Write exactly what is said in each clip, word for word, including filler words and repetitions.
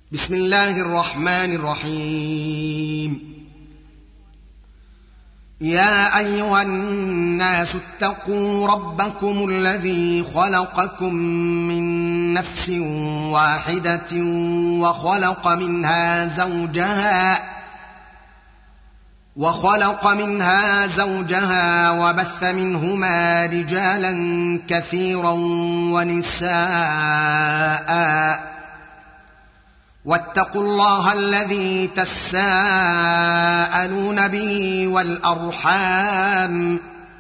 بسم الله الرحمن الرحيم. يا أيها الناس اتقوا ربكم الذي خلقكم من نفس واحدة وخلق منها زوجها وخلق منها زوجها وبث منهما رجالا كثيرا ونساء واتقوا الله الذي تساءلون به والأرحام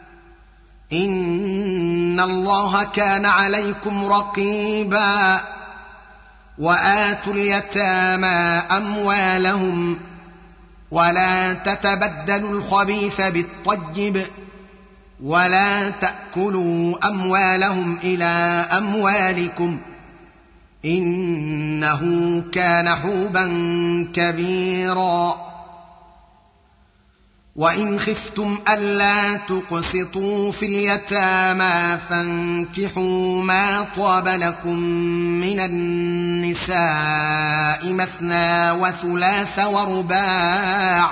إن الله كان عليكم رقيبا. وآتوا اليتامى أموالهم ولا تتبدلوا الخبيث بالطيب ولا تأكلوا أموالهم إلى أموالكم إنه كان حوبا كبيرا. وإن خفتم ألا تقسطوا في اليتامى فانكحوا ما طاب لكم من النساء مثنى وثلاث ورباع،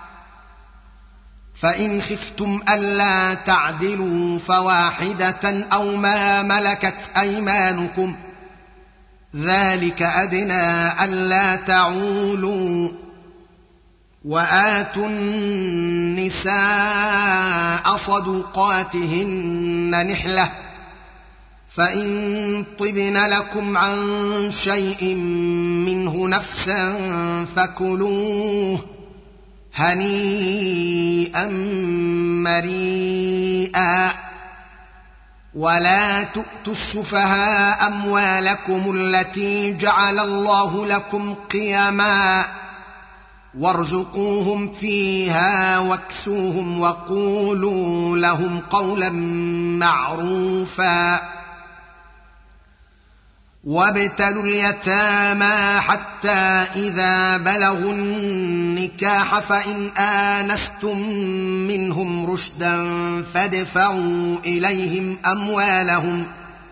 فإن خفتم ألا تعدلوا فواحدة أو ما ملكت أيمانكم ذلك أدنى ألا تعولوا. وآتوا النساء صدقاتهن نحلة فإن طبن لكم عن شيء منه نفسا فكلوه هنيئا مريئا. ولا تؤتوا السفهاء أموالكم التي جعل الله لكم قيما وارزقوهم فيها واكسوهم وقولوا لهم قولا معروفا. وابتلوا اليتامى حتى إذا بلغوا النكاح فإن آنستم منهم رشدا فادفعوا إليهم أموالهم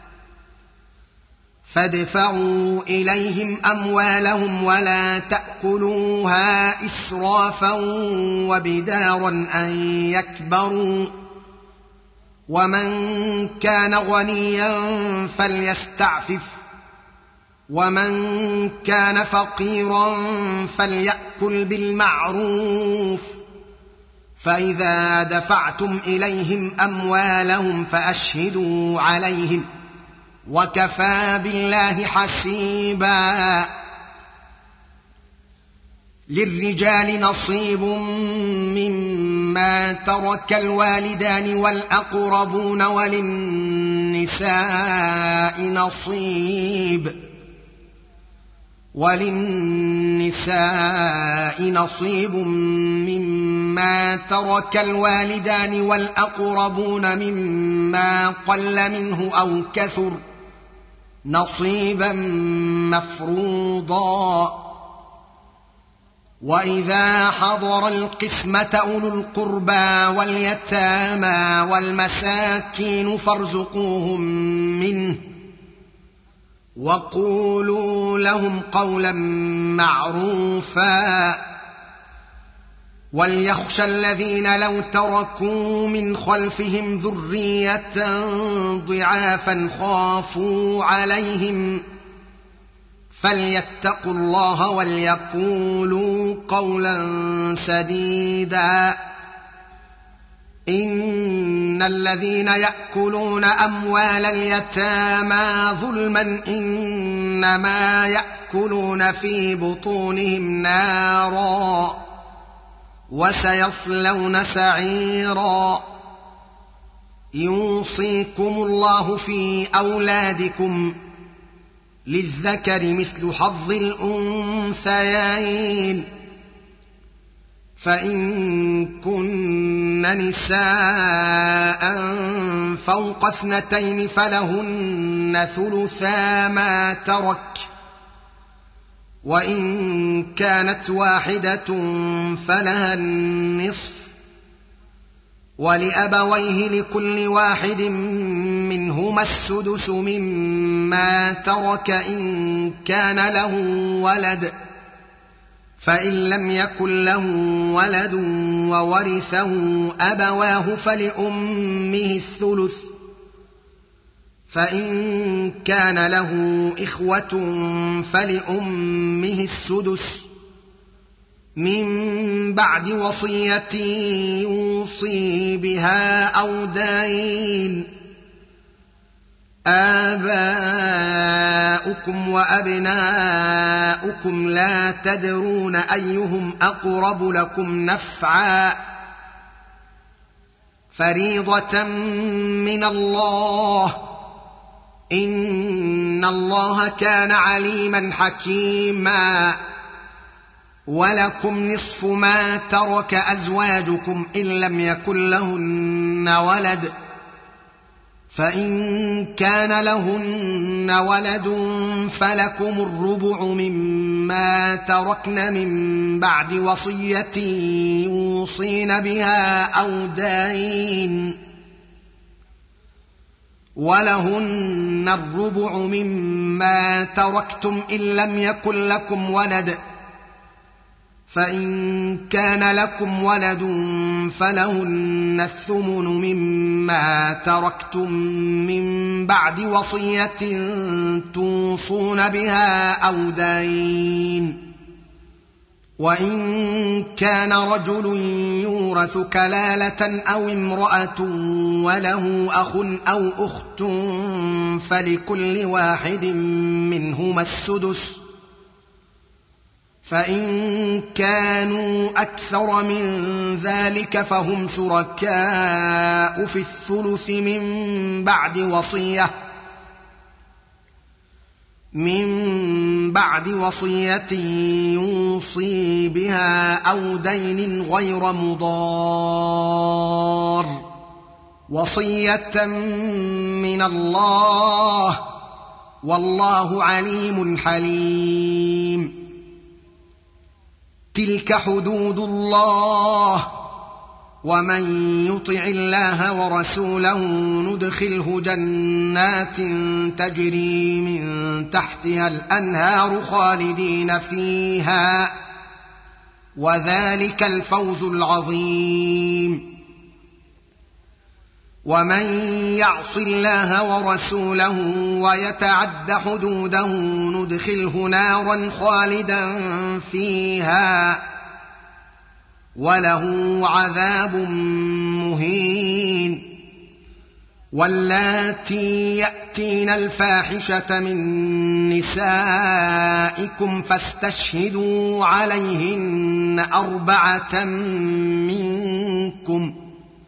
فادفعوا إليهم أموالهم ولا تأكلوها إسرافا وبدارا أن يكبروا. ومن كان غنيا فليستعفف ومن كان فقيرا فليأكل بالمعروف. فإذا دفعتم إليهم أموالهم فأشهدوا عليهم وكفى بالله حسيبا. للرجال نصيب مما ترك الوالدان والأقربون وللنساء نصيب وللنساء نصيب مما ترك الوالدان والأقربون مما قل منه أو كثر نصيبا مفروضا. وإذا حضر القسمة أولو القربى واليتامى والمساكين فارزقوهم منه وقولوا لهم قولا معروفا. وليخشى الذين لو تركوا من خلفهم ذرية ضعافا خافوا عليهم فليتقوا الله وليقولوا قولا سديدا. إن الذين يأكلون أموال اليتامى ظلما إنما يأكلون في بطونهم نارا وسيصلون سعيرا. يوصيكم الله في أولادكم للذكر مثل حظ الأنثيين فإن كن نساء فوق اثنتين فلهن ثلثا ما ترك وإن كانت واحدة فلها النصف ولأبويه لكل واحد منهما ولهما السدس مما ترك إن كان له ولد، فإن لم يكن له ولد وورثه أبواه فلأمه الثلث، فإن كان له إخوة فلأمه السدس من بعد وصية يوصي بها أو دين. آباؤكم وأبناؤكم لا تدرون أيهم أقرب لكم نفعا، فريضة من الله، إن الله كان عليما حكيما. ولكم نصف ما ترك أزواجكم إن لم يكن لهن ولد، فإن كان لهن ولد فلكم الربع مما تركن من بعد وصية يوصين بها أو دين، ولهن الربع مما تركتم إن لم يكن لكم ولد، فإن كان لكم ولد فلهن الثمن مما تركتم من بعد وصية توصون بها أو دين. وإن كان رجل يورث كلالة أو امرأة وله أخ أو أخت فلكل واحد منهما السدس، فإن كانوا أكثر من ذلك فهم شركاء في الثلث من بعد وصية من بعد وصية يوصي بها أو دين غير مضار، وصية من الله، والله عليم حليم. تلك حدود الله، ومن يطع الله ورسوله ندخله جنات تجري من تحتها الأنهار خالدين فيها، وذلك الفوز العظيم. ومن يعص الله ورسوله ويتعد حدوده ندخله نارا خالدا فيها، وله عذاب مهين. واللاتي يأتين الفاحشة من نسائكم فاستشهدوا عليهن أربعة منكم،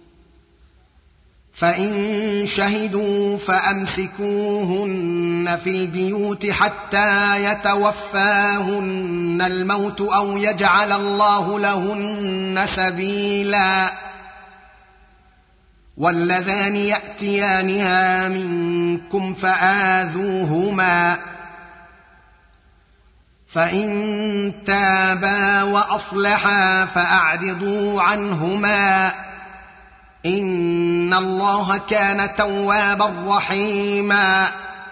فإن شهدوا فأمسكوهن في البيوت حتى يتوفاهن الموت أو يجعل الله لهن سبيلا. واللذان يأتيانها منكم فآذوهما، فإن تابا وأصلحا فأعرضوا عنهما، إن الله كان توابا رحيما.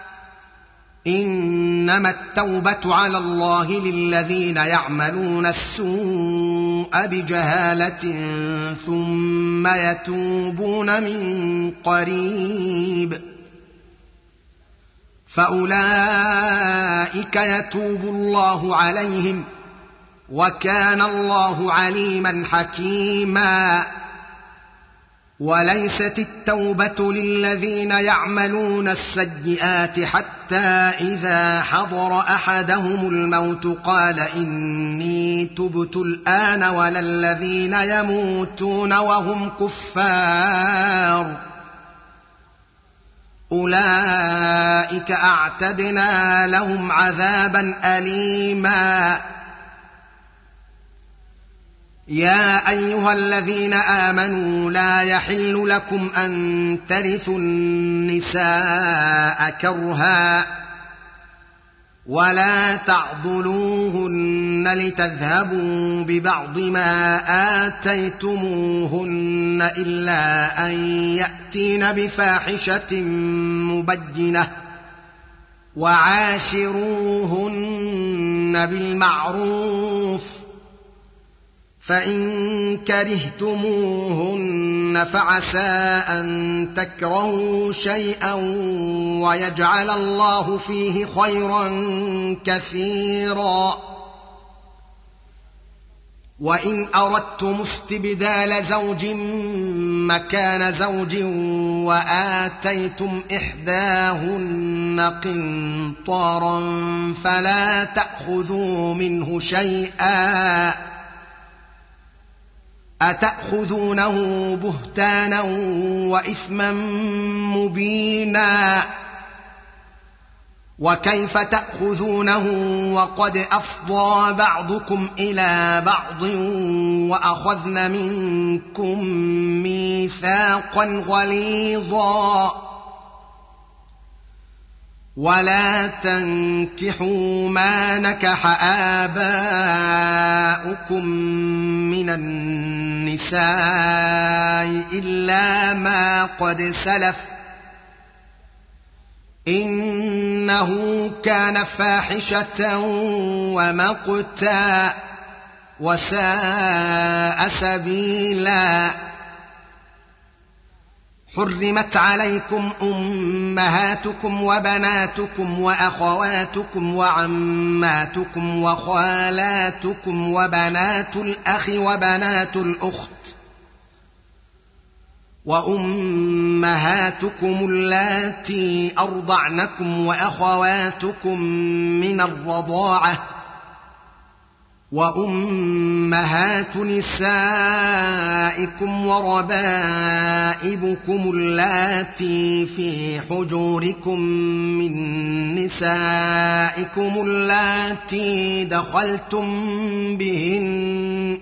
إنما التوبة على الله للذين يعملون السوء بجهالة ثم يتوبون من قريب فأولئك يتوب الله عليهم، وكان الله عليما حكيما. وليست التوبة للذين يعملون السيئات حتى إذا حضر أحدهم الموت قال إني تبت الآن، ولا الذين يموتون وهم كفار، أولئك أعتدنا لهم عذابا أليما. يا أيها الذين آمنوا لا يحل لكم أن ترثوا النساء كرها، ولا تعضلوهن لتذهبوا ببعض ما آتيتموهن إلا أن يأتين بفاحشة مبينة وعاشروهن بالمعروف فإن كرهتموهن فعسى أن تكرهوا شيئا ويجعل الله فيه خيرا كثيرا وإن أردتم استبدال زوج مكان زوج وآتيتم إحداهن قنطارا فلا تأخذوا منه شيئا أتأخذونه بهتانا وإثما مبينا وكيف تأخذونه وقد أفضى بعضكم إلى بعض وأخذن منكم ميثاقا غليظا ولا تنكحوا ما نكح آباؤكم من النساء إلا ما قد سلف إنه كان فاحشة ومقتا وساء سبيلا حرمت عليكم أمهاتكم وبناتكم وأخواتكم وعماتكم وخالاتكم وبنات الأخ وبنات الأخت وأمهاتكم اللاتي أرضعنكم وأخواتكم من الرضاعة وأمهات نسائكم وربائبكم اللاتي في حجوركم من نسائكم اللاتي دخلتم بهن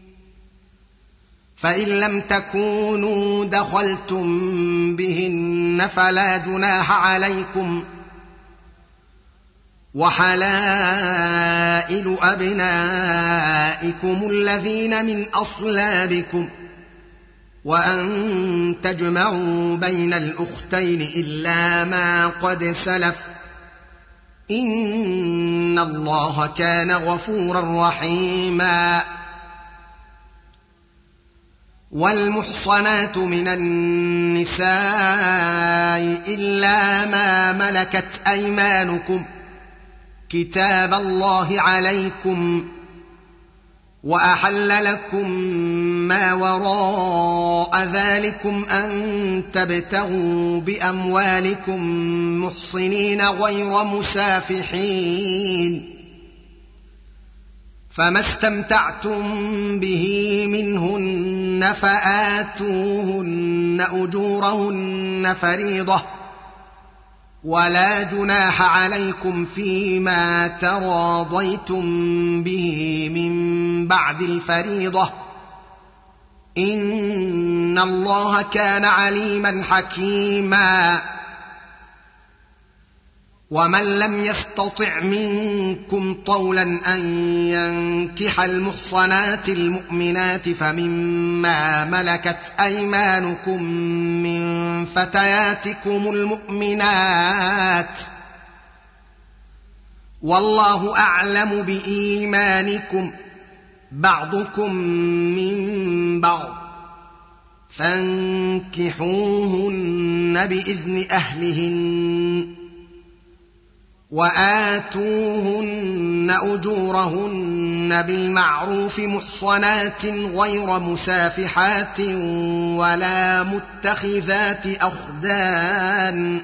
فإن لم تكونوا دخلتم بهن فلا جناح عليكم وحلائل أبنائكم الذين من أصلابكم وأن تجمعوا بين الأختين إلا ما قد سلف إن الله كان غفورا رحيما والمحصنات من النساء إلا ما ملكت أيمانكم كتاب الله عليكم وأحل لكم ما وراء ذلكم أن تبتغوا بأموالكم محصنين غير مسافحين فما استمتعتم به منهن فآتوهن أجورهن فريضة ولا جناح عليكم فيما تراضيتم به من بعد الفريضة إن الله كان عليما حكيما ومن لم يستطع منكم طولا أن ينكح المحصنات المؤمنات فمما ملكت أيمانكم من فتياتكم المؤمنات والله أعلم بإيمانكم بعضكم من بعض فانكحوهن بإذن أهلهن وآتوهن أجورهن بالمعروف محصنات غير مسافحات ولا متخذات أخدان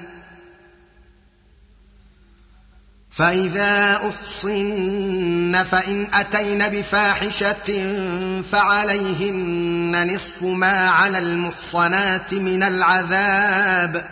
فإذا أحصن فإن أتين بفاحشة فعليهن نصف ما على المحصنات من العذاب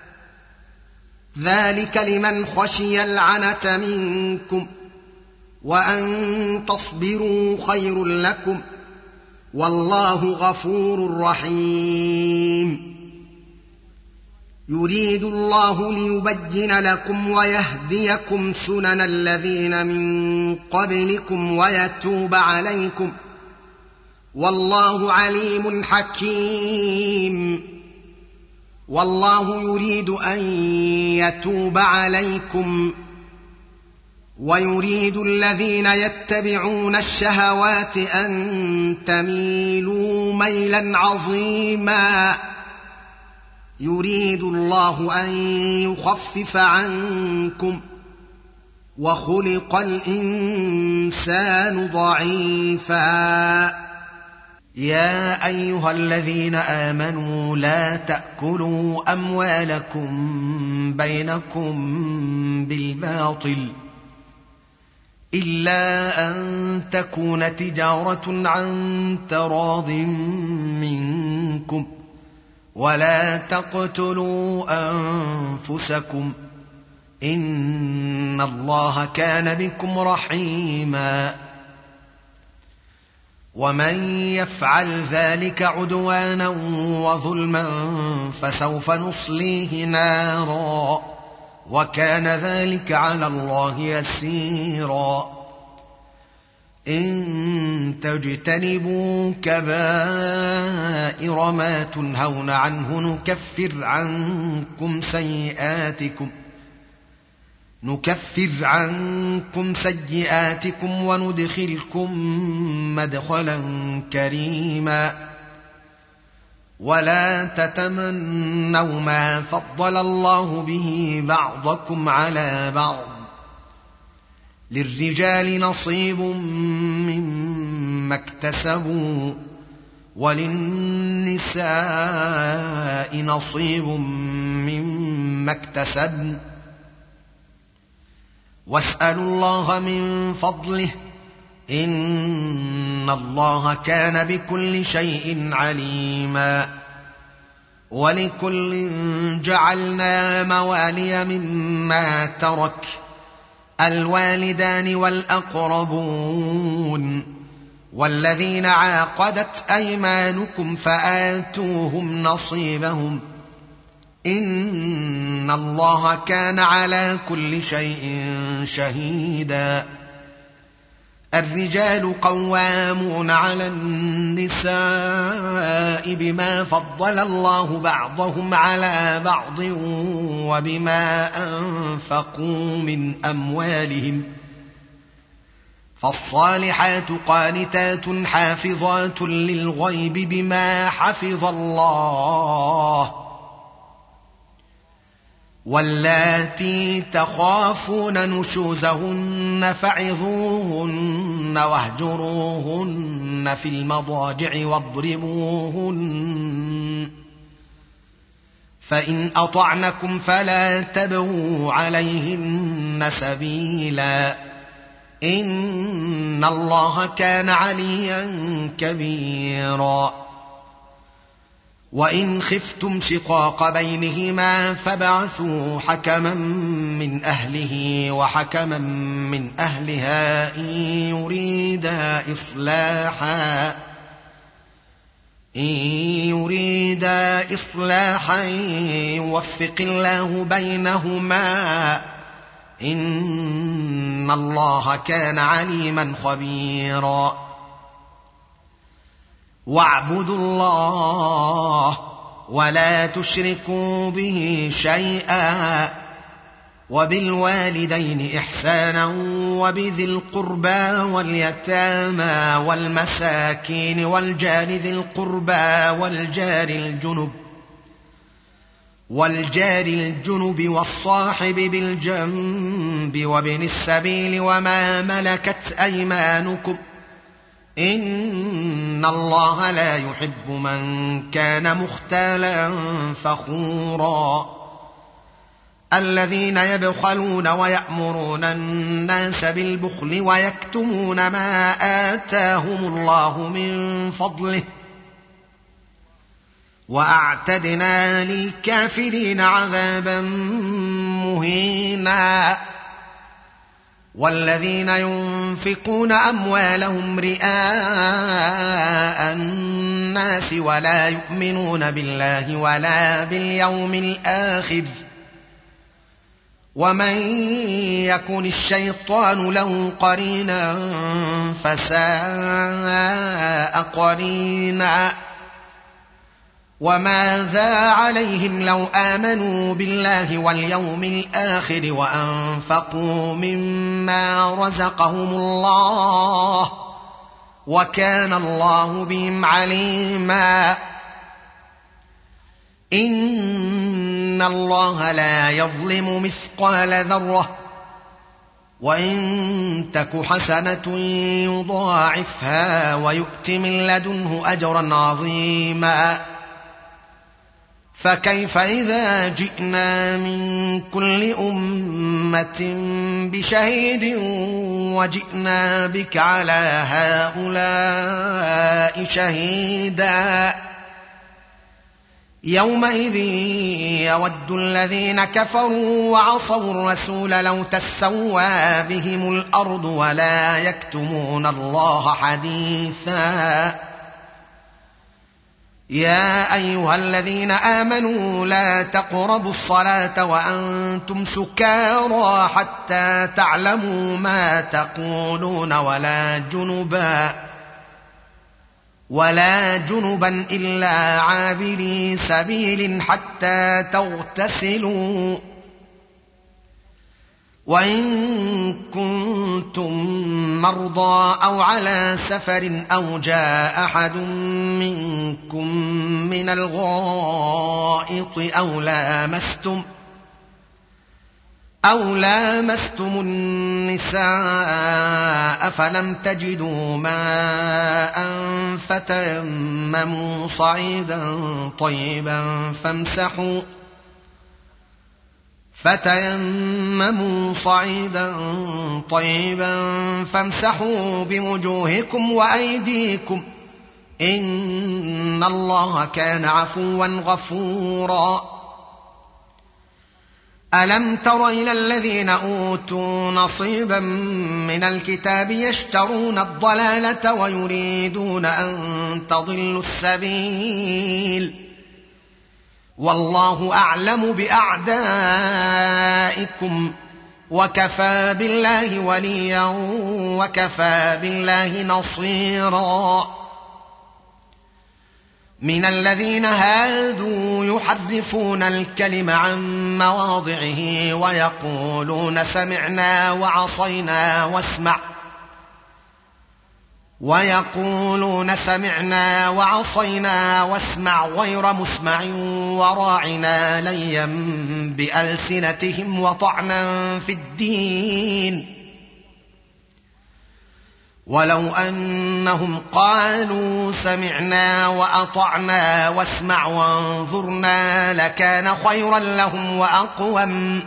ذلك لمن خشي العنة منكم وأن تصبروا خير لكم والله غفور رحيم يريد الله ليبين لكم ويهديكم سنن الذين من قبلكم ويتوب عليكم والله عليم حكيم. والله يريد أن يتوب عليكم ويريد الذين يتبعون الشهوات أن تميلوا ميلا عظيما. يريد الله أن يخفف عنكم وخلق الإنسان ضعيفا. يا أيها الذين آمنوا لا تأكلوا أموالكم بينكم بالباطل إلا أن تكون تجارة عن تراض منكم ولا تقتلوا أنفسكم إن الله كان بكم رحيما. ومن يفعل ذلك عدوانا وظلما فسوف نصليه نارا وكان ذلك على الله يسيرا. إن تجتنبوا كبائر ما تنهون عنه نكفر عنكم سيئاتكم نكفر عنكم سيئاتكم وندخلكم مدخلا كريما. ولا تتمنوا ما فضل الله به بعضكم على بعض للرجال نصيب مما اكتسبوا وللنساء نصيب مما اكتسبن واسألوا الله من فضله إن الله كان بكل شيء عليما. ولكل جعلنا موالي مما ترك الوالدان والأقربون والذين عاقدت أيمانكم فآتوهم نصيبهم إن الله كان على كل شيء شهيدا. الرجال قوامون على النساء بما فضل الله بعضهم على بعض وبما أنفقوا من أموالهم فالصالحات قانتات حافظات للغيب بما حفظ الله واللاتي تخافون نشوزهن فعظوهن واهجروهن في المضاجع واضربوهن فإن أطعنكم فلا تبغوا عليهن سبيلا إن الله كان عليا كبيرا. وإن خفتم شقاق بينهما فابعثوا حكما من أهله وحكما من أهلها إن يريدا إصلاحا إن يريدا إصلاحا يوفق الله بينهما إن الله كان عليما خبيرا. واعبدوا الله ولا تشركوا به شيئا وبالوالدين إحسانا وبذي القربى واليتامى والمساكين والجار ذي القربى والجار الجنب والجار الجنب والصاحب بالجنب وابن السبيل وما ملكت أيمانكم إن الله لا يحب من كان مختالا فخورا. الذين يبخلون ويأمرون الناس بالبخل ويكتمون ما آتاهم الله من فضله وأعتدنا للكافرين عذابا مهينا. والذين ينفقون أموالهم رئاء الناس ولا يؤمنون بالله ولا باليوم الآخر ومن يكن الشيطان له قرينا فساء قرينا وماذا عليهم لو آمنوا بالله واليوم الآخر وأنفقوا مما رزقهم الله وكان الله بهم عليما إن الله لا يظلم مثقال ذرة وإن تك حسنة يضاعفها ويؤت من لدنه أجرا عظيما فكيف إذا جئنا من كل أمة بشهيد وجئنا بك على هؤلاء شهيدا يومئذ يود الذين كفروا وعصوا الرسول لو تسوى بهم الأرض ولا يكتمون الله حديثا يا أيها الذين آمنوا لا تقربوا الصلاة وأنتم سكارى حتى تعلموا ما تقولون ولا جنبا ولا جنبا إلا عابري سبيل حتى تغتسلوا وإن كنتم مرضى أو على سفر أو جاء أحد منكم من الغائط أو لامستم أو لامستم النساء فلم تجدوا ماء فتيمموا صعيدا طيبا فامسحوا فتيمموا صعيدا طيبا فامسحوا بوجوهكم وأيديكم إن الله كان عفوا غفورا ألم تر إلى الذين أوتوا نصيبا من الكتاب يشترون الضلالة ويريدون أن تضلوا السبيل والله أعلم بأعدائكم وكفى بالله وليا وكفى بالله نصيرا من الذين هادوا يحرفون الكلم عن مواضعه ويقولون سمعنا وعصينا واسمع ويقولون سمعنا وعصينا واسمع غير مسمع وراعنا ليا بألسنتهم وطعنا في الدين ولو أنهم قالوا سمعنا وأطعنا واسمع وانظرنا لكان خيرا لهم وأقوم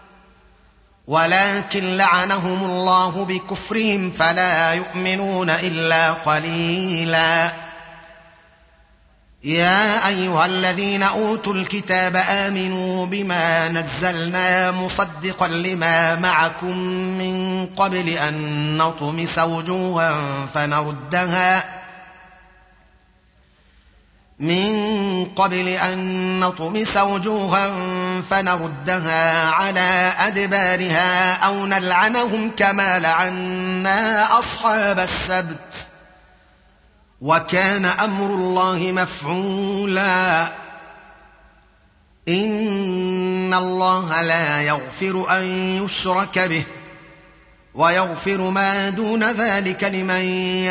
ولكن لعنهم الله بكفرهم فلا يؤمنون إلا قليلا يا أيها الذين أوتوا الكتاب آمنوا بما نزلنا مصدقا لما معكم من قبل أن نطمس وجوها فنردها من قبل أن نطمس وجوها فنردها على أدبارها أو نلعنهم كما لعنا أصحاب السبت وكان أمر الله مفعولا إن الله لا يغفر أن يشرك به ويغفر ما دون ذلك لمن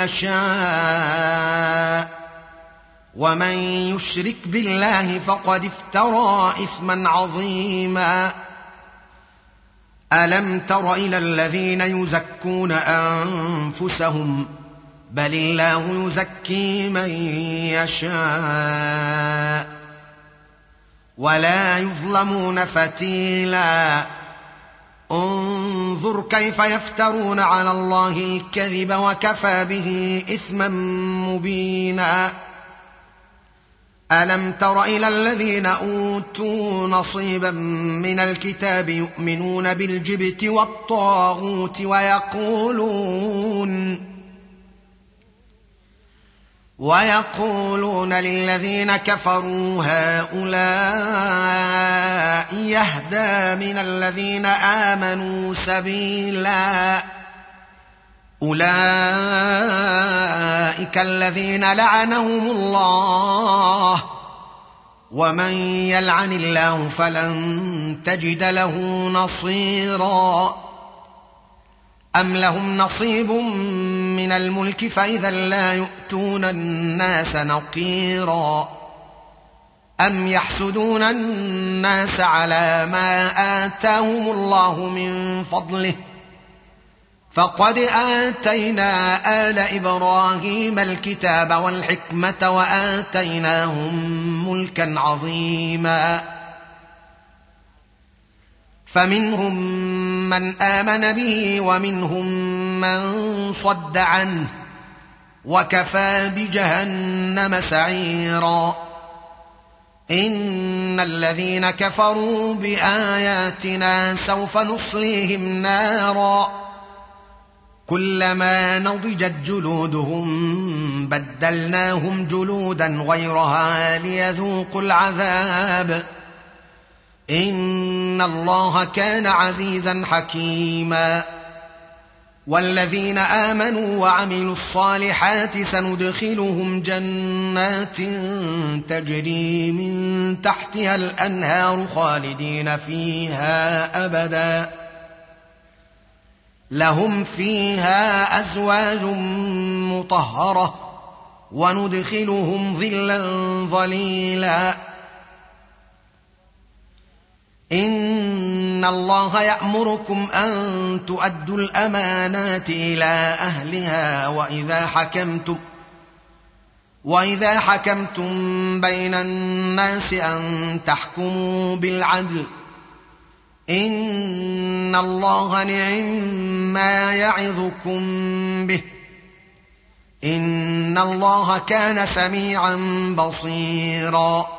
يشاء ومن يشرك بالله فقد افترى إثما عظيما ألم تر إلى الذين يزكون أنفسهم بل الله يزكي من يشاء ولا يظلمون فتيلا انظر كيف يفترون على الله الكذب وكفى به إثما مبينا ألم تر إلى الذين أوتوا نصيبا من الكتاب يؤمنون بالجبت والطاغوت ويقولون ويقولون للذين كفروا هؤلاء يهدى من الذين آمنوا سبيلا أولئك الذين لعنهم الله ومن يلعن الله فلن تجد له نصيرا أم لهم نصيب من الملك فإذا لا يؤتون الناس نقيرا أم يحسدون الناس على ما آتاهم الله من فضله فقد آتينا آل إبراهيم الكتاب والحكمة وآتيناهم ملكا عظيما فمنهم من آمن به ومنهم من صد عنه وكفى بجهنم سعيرا إن الذين كفروا بآياتنا سوف نصليهم نارا كلما نضجت جلودهم بدلناهم جلودا غيرها ليذوقوا العذاب إن الله كان عزيزا حكيما والذين آمنوا وعملوا الصالحات سندخلهم جنات تجري من تحتها الأنهار خالدين فيها أبدا لهم فيها أزواج مطهرة وندخلهم ظلا ظليلا إن الله يأمركم أن تؤدوا الأمانات إلى أهلها وإذا حكمتم وإذا حكمتم بين الناس أن تحكموا بالعدل إن الله نعم يعظكم به إن الله كان سميعا بصيرا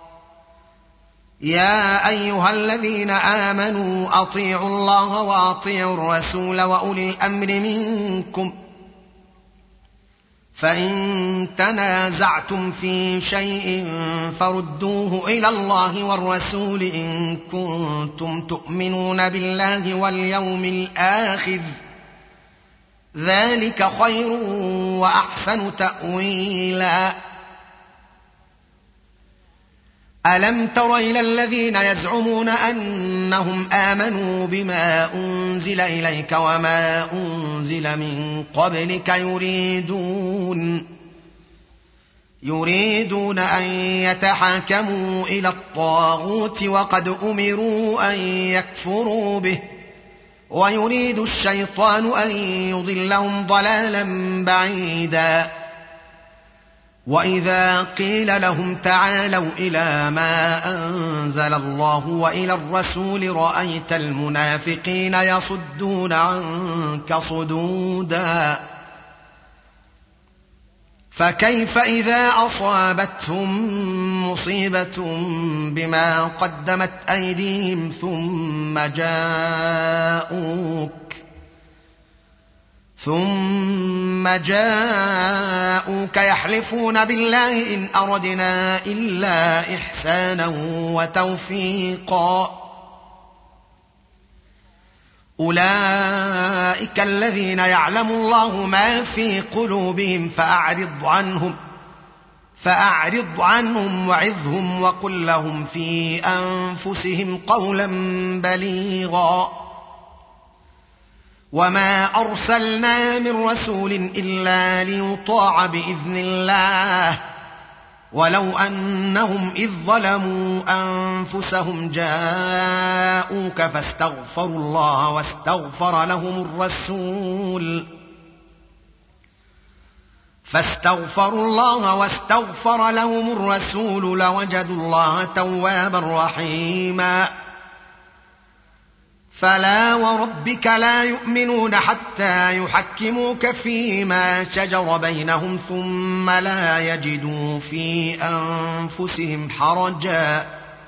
يا أيها الذين آمنوا أطيعوا الله وأطيعوا الرسول وأولي الأمر منكم فإن تنازعتم في شيء فردوه إلى الله والرسول إن كنتم تؤمنون بالله واليوم الآخر ذلك خير وأحسن تأويلا ألم تر إلى الذين يزعمون أنهم آمنوا بما أنزل إليك وما أنزل من قبلك يريدون يريدون أن يتحاكموا إلى الطاغوت وقد أمروا أن يكفروا به ويريد الشيطان أن يضلهم ضلالا بعيدا وإذا قيل لهم تعالوا إلى ما أنزل الله وإلى الرسول رأيت المنافقين يصدون عنك صدودا فكيف إذا أصابتهم مصيبة بما قدمت أيديهم ثم جاءوك ثم جاءوك يحلفون بالله إن أردنا إلا إحسانا وتوفيقا أولئك الذين يعلم الله ما في قلوبهم فأعرض عنهم فأعرض عنهم وعظهم وقل لهم في أنفسهم قولا بليغا وما أرسلنا من رسول إلا ليطاع بإذن الله ولو أنهم إذ ظلموا أنفسهم جاءوك فاستغفروا الله واستغفر لهم الرسول فاستغفروا الله واستغفر لهم الرسول لوجدوا الله توابا رحيما فلا وربك لا يؤمنون حتى يحكموك فيما شجر بينهم ثم لا يجدوا في أنفسهم حرجا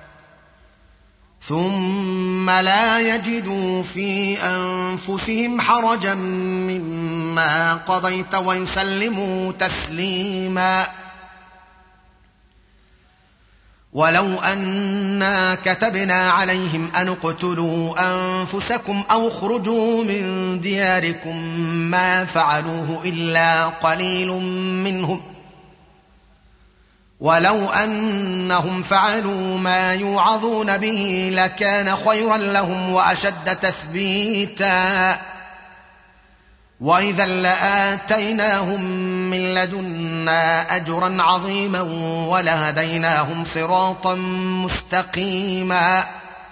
ثم لا يجدوا في أنفسهم حرجا مما قضيت ويسلموا تسليما. ولو أنا كتبنا عليهم أن اقتلوا أنفسكم أو اخرجوا من دياركم ما فعلوه إلا قليل منهم ولو أنهم فعلوا ما يوعظون به لكان خيرا لهم وأشد تثبيتا وإذا لآتيناهم من لدنا أجرا عظيما ولهديناهم صراطا مستقيما.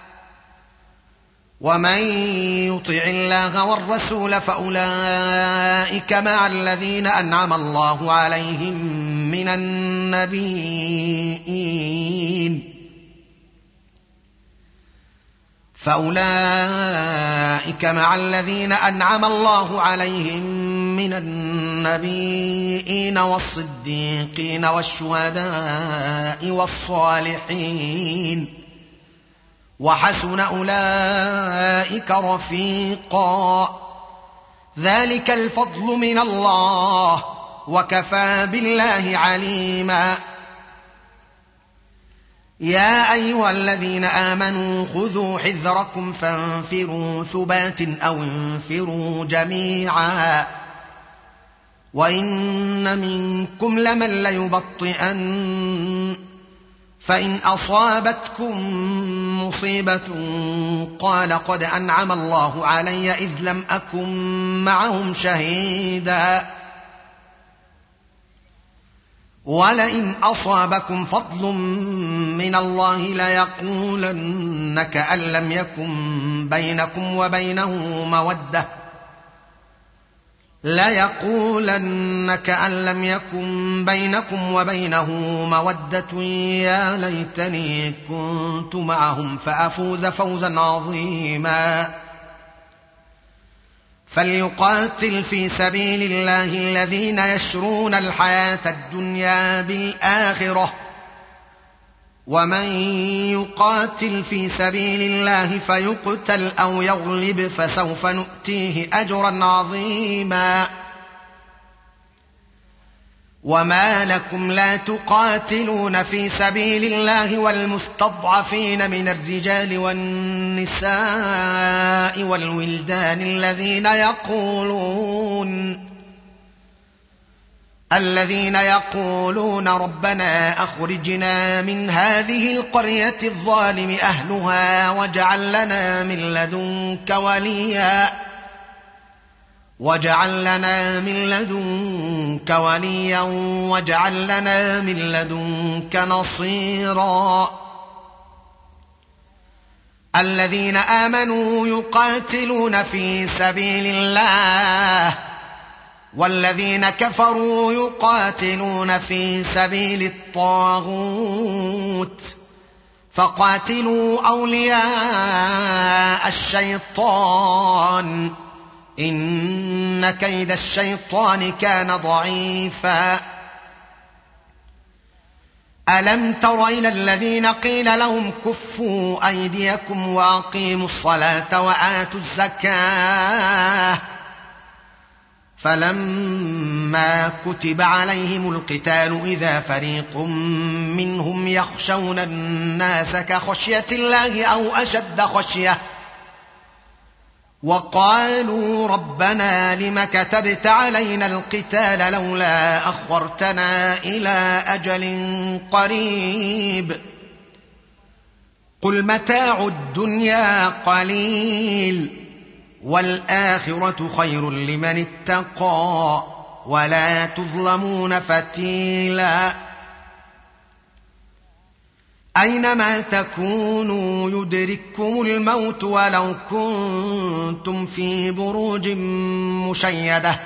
ومن يطع الله والرسول فأولئك مع الذين أنعم الله عليهم من النبيين فأولئك مع الذين أنعم الله عليهم من النبيين والصديقين والشهداء والصالحين وحسن أولئك رفيقا. ذلك الفضل من الله وكفى بالله عليما. يا أيها الذين آمنوا خذوا حذركم فانفروا ثبات أو انفروا جميعا وإن منكم لمن ليبطئن فإن أصابتكم مصيبة قال قد أنعم الله علي إذ لم أكن معهم شهيدا ولئن أصابكم فضل من الله ليقولن كأن لم يكن بينكم وبينه مودة ليقولن كأن لم يكن بينكم وبينه مودة يا ليتني كنت معهم فأفوز فوزا عظيما. فليقاتل في سبيل الله الذين يشرون الحياة الدنيا بالآخرة ومن يقاتل في سبيل الله فيقتل أو يغلب فسوف نؤتيه أجرا عظيما. وما لكم لا تقاتلون في سبيل الله والمستضعفين من الرجال والنساء والولدان الذين يقولون الذين يقولون ربنا أخرجنا من هذه القرية الظالم أهلها واجعل لنا من لدنك وليا واجعل لنا من لدنك وليا واجعل لنا من لدنك نصيرا. الذين آمنوا يقاتلون في سبيل الله والذين كفروا يقاتلون في سبيل الطاغوت فقاتلوا أولياء الشيطان إن كيد الشيطان كان ضعيفا. ألم تر إلى الذين قيل لهم كفوا أيديكم وأقيموا الصلاة وآتوا الزكاة فلما كتب عليهم القتال إذا فريق منهم يخشون الناس كخشية الله أو أشد خشية وقالوا ربنا لم كتبت علينا القتال لولا أخرتنا إلى أجل قريب قل متاع الدنيا قليل والآخرة خير لمن اتقى ولا تظلمون فتيلا. أينما تكونوا يدرككم الموت ولو كنتم في بروج مشيدة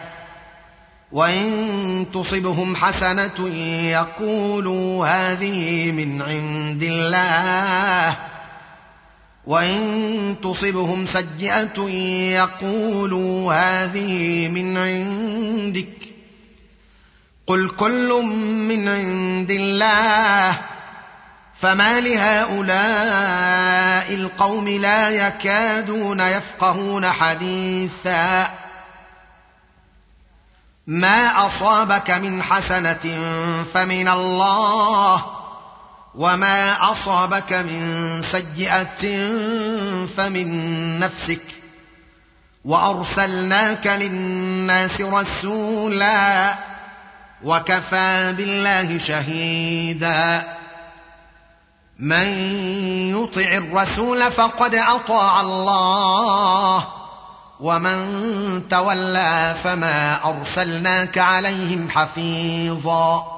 وإن تصبهم حسنة يقولوا هذه من عند الله وإن تصبهم سيئة يقولوا هذه من عندك قل كل من عند الله فما لهؤلاء القوم لا يكادون يفقهون حديثا ما أصابك من حسنة فمن الله وما أصابك من سيئة فمن نفسك وأرسلناك للناس رسولا وكفى بالله شهيدا من يطع الرسول فقد أطاع الله ومن تولى فما أرسلناك عليهم حفيظا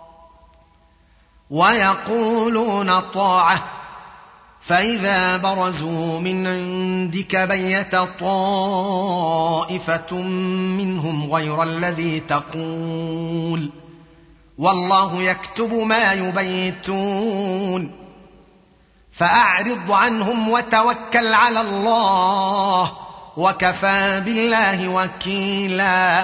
ويقولون طاعة فإذا برزوا من عندك بيت طائفة منهم غير الذي تقول والله يكتب ما يبيتون فأعرض عنهم وتوكل على الله وكفى بالله وكيلا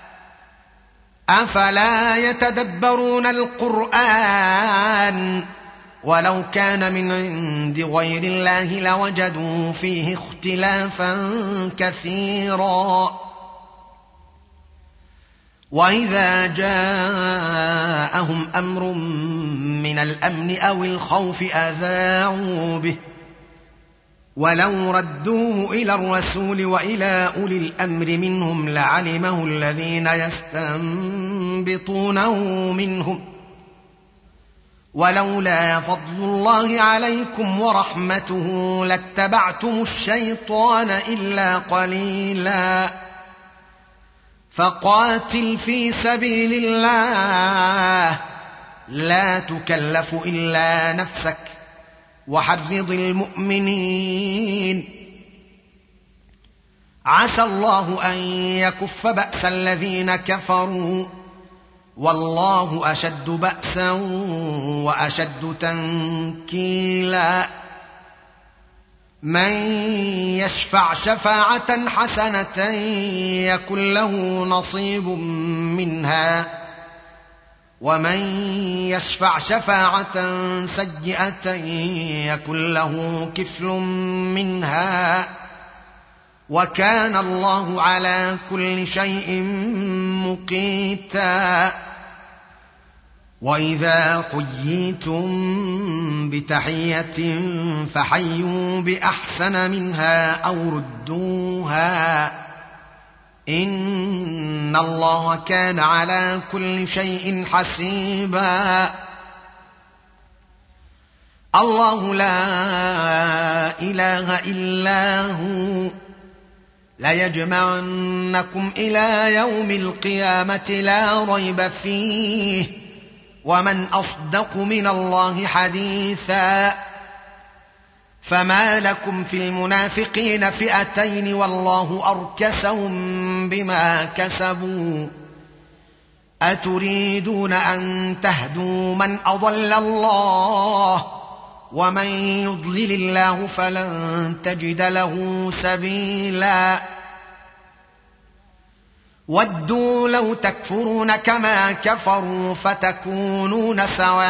أفلا يتدبرون القرآن ولو كان من عند غير الله لوجدوا فيه اختلافا كثيرا وإذا جاءهم أمر من الأمن أو الخوف أذاعوا به ولو ردوه إلى الرسول وإلى أولي الأمر منهم لعلمه الذين يستنبطونه منهم ولولا فضل الله عليكم ورحمته لاتبعتم الشيطان إلا قليلا فقاتل في سبيل الله لا تكلف إلا نفسك وحرض المؤمنين عسى الله أن يكف بأس الذين كفروا والله أشد بأسا وأشد تنكيلا من يشفع شفاعة حسنة يكن له نصيب منها ومن يشفع شفاعة سيئة يكن له كفل منها وكان الله على كل شيء مقيتا وإذا حييتم بتحية فحيوا بأحسن منها أو ردوها إن الله كان على كل شيء حسيبا الله لا إله إلا هو ليجمعنكم إلى يوم القيامة لا ريب فيه ومن أصدق من الله حديثا فما لكم في المنافقين فئتين والله أركسهم بما كسبوا أتريدون أن تهدوا من أضل الله ومن يضلل الله فلن تجد له سبيلا ودوا لو تكفرون كما كفروا فتكونون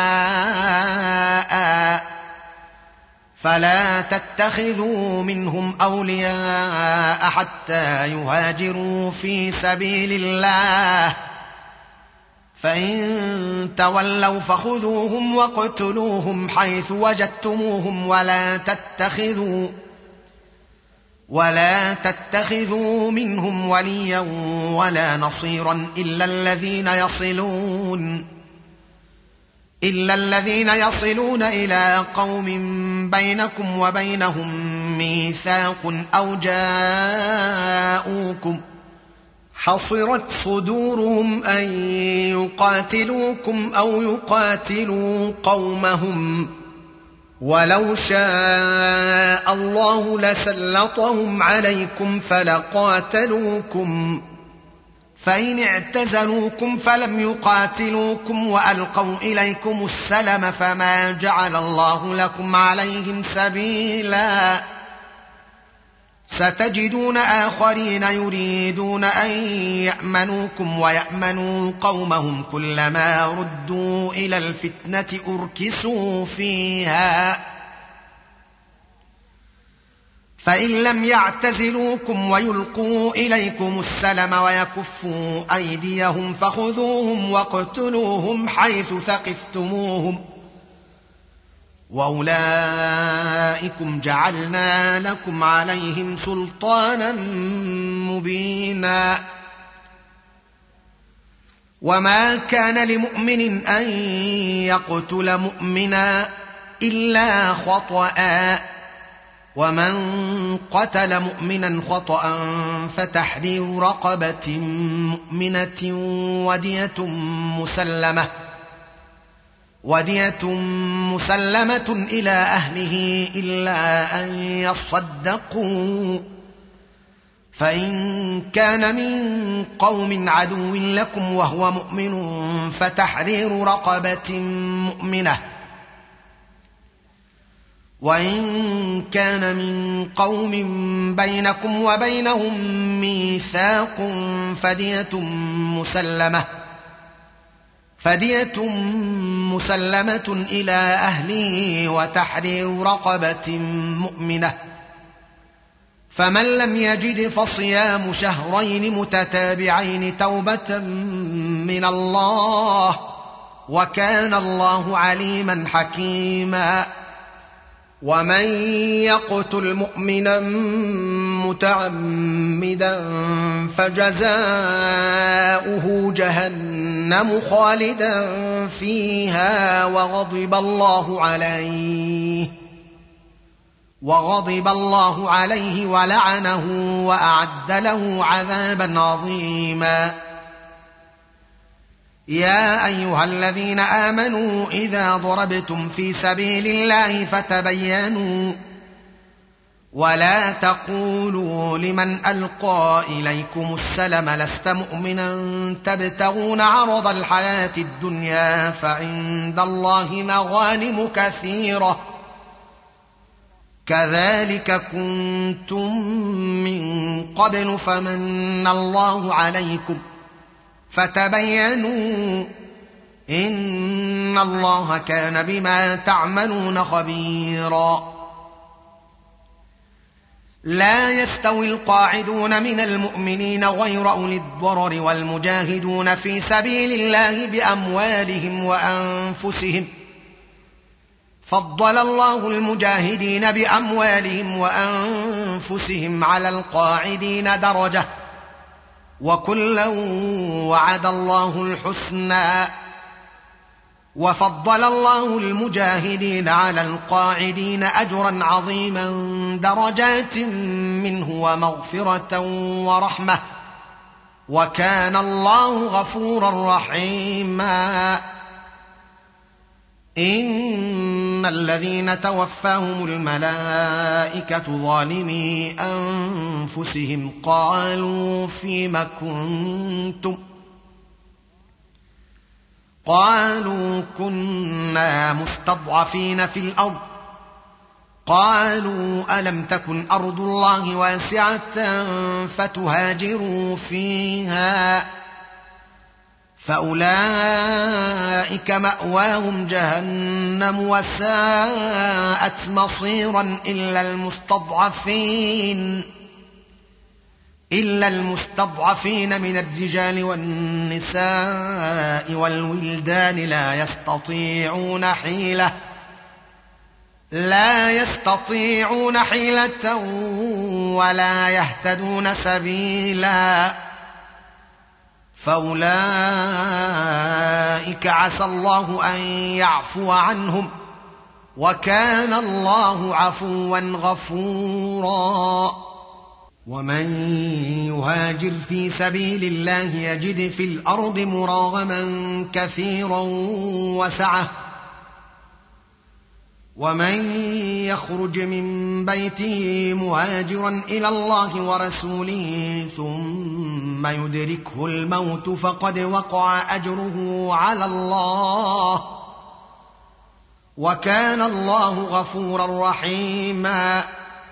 سواء فلا تتخذوا منهم أولياء حتى يهاجروا في سبيل الله فإن تولوا فخذوهم واقتلوهم حيث وجدتموهم ولا تتخذوا ولا تتخذوا منهم وليا ولا نصيرا إلا الذين يصلون إلا الذين يصلون إلى قوم بينكم وبينهم ميثاق أو جاءوكم حصرت صدورهم أن يقاتلوكم أو يقاتلوا قومهم ولو شاء الله لسلطهم عليكم فلقاتلوكم فإن اعتزلوكم فلم يقاتلوكم وألقوا إليكم السلم فما جعل الله لكم عليهم سبيلا ستجدون آخرين يريدون أن يأمنوكم ويأمنوا قومهم كلما ردوا إلى الفتنة أركسوا فيها فإن لم يعتزلوكم ويلقوا إليكم السلم ويكفوا أيديهم فخذوهم واقتلوهم حيث ثقفتموهم وأولئكم جعلنا لكم عليهم سلطانا مبينا وما كان لمؤمن أن يقتل مؤمنا إلا خطأ ومن قتل مؤمنا خطأ فتحرير رقبة مؤمنة ودية مسلمة ودية مسلمة إلى أهله إلا أن يصدقوا فإن كان من قوم عدو لكم وهو مؤمن فتحرير رقبة مؤمنة وإن كان من قوم بينكم وبينهم ميثاق فدية مسلمة فدية مسلمة إلى أهله وتحرير رقبة مؤمنة فمن لم يجد فصيام شهرين متتابعين توبة من الله وكان الله عليما حكيما ومن يقتل مؤمنا متعمدا فجزاؤه جهنم خالدا فيها وغضب الله عليه وغضب الله عليه ولعنه وأعد له عذابا عظيما يا أيها الذين آمنوا إذا ضربتم في سبيل الله فتبينوا ولا تقولوا لمن ألقى إليكم السلم لست مؤمنا تبتغون عرض الحياة الدنيا فعند الله مغانم كثيرة كذلك كنتم من قبل فمن الله عليكم فتبينوا إن الله كان بما تعملون خبيرا لا يستوي القاعدون من المؤمنين غير أولي الضرر والمجاهدون في سبيل الله بأموالهم وأنفسهم فضل الله المجاهدين بأموالهم وأنفسهم على القاعدين درجة وكلا وعد الله الحسنى وفضل الله المجاهدين على القاعدين أجرا عظيما درجات منه ومغفرة ورحمة وكان الله غفورا رحيما إن الذين توفاهم الملائكة ظالمي أنفسهم قالوا فيم كنتم قالوا كنا مستضعفين في الأرض قالوا ألم تكن أرض الله واسعة فتهاجروا فيها فأولئك مأواهم جهنم وساءت مصيرا إلا المستضعفين إلا المستضعفين من الرجال والنساء والولدان لا يستطيعون حيلة لا يستطيعون حيلة ولا يهتدون سبيلا فأولئك عسى الله أن يعفو عنهم وكان الله عفوا غفورا ومن يهاجر في سبيل الله يجد في الأرض مراغما كثيرا وسعة ومن يخرج من بيته مهاجرا إلى الله ورسوله ثم يدركه الموت فقد وقع أجره على الله وكان الله غفورا رحيما.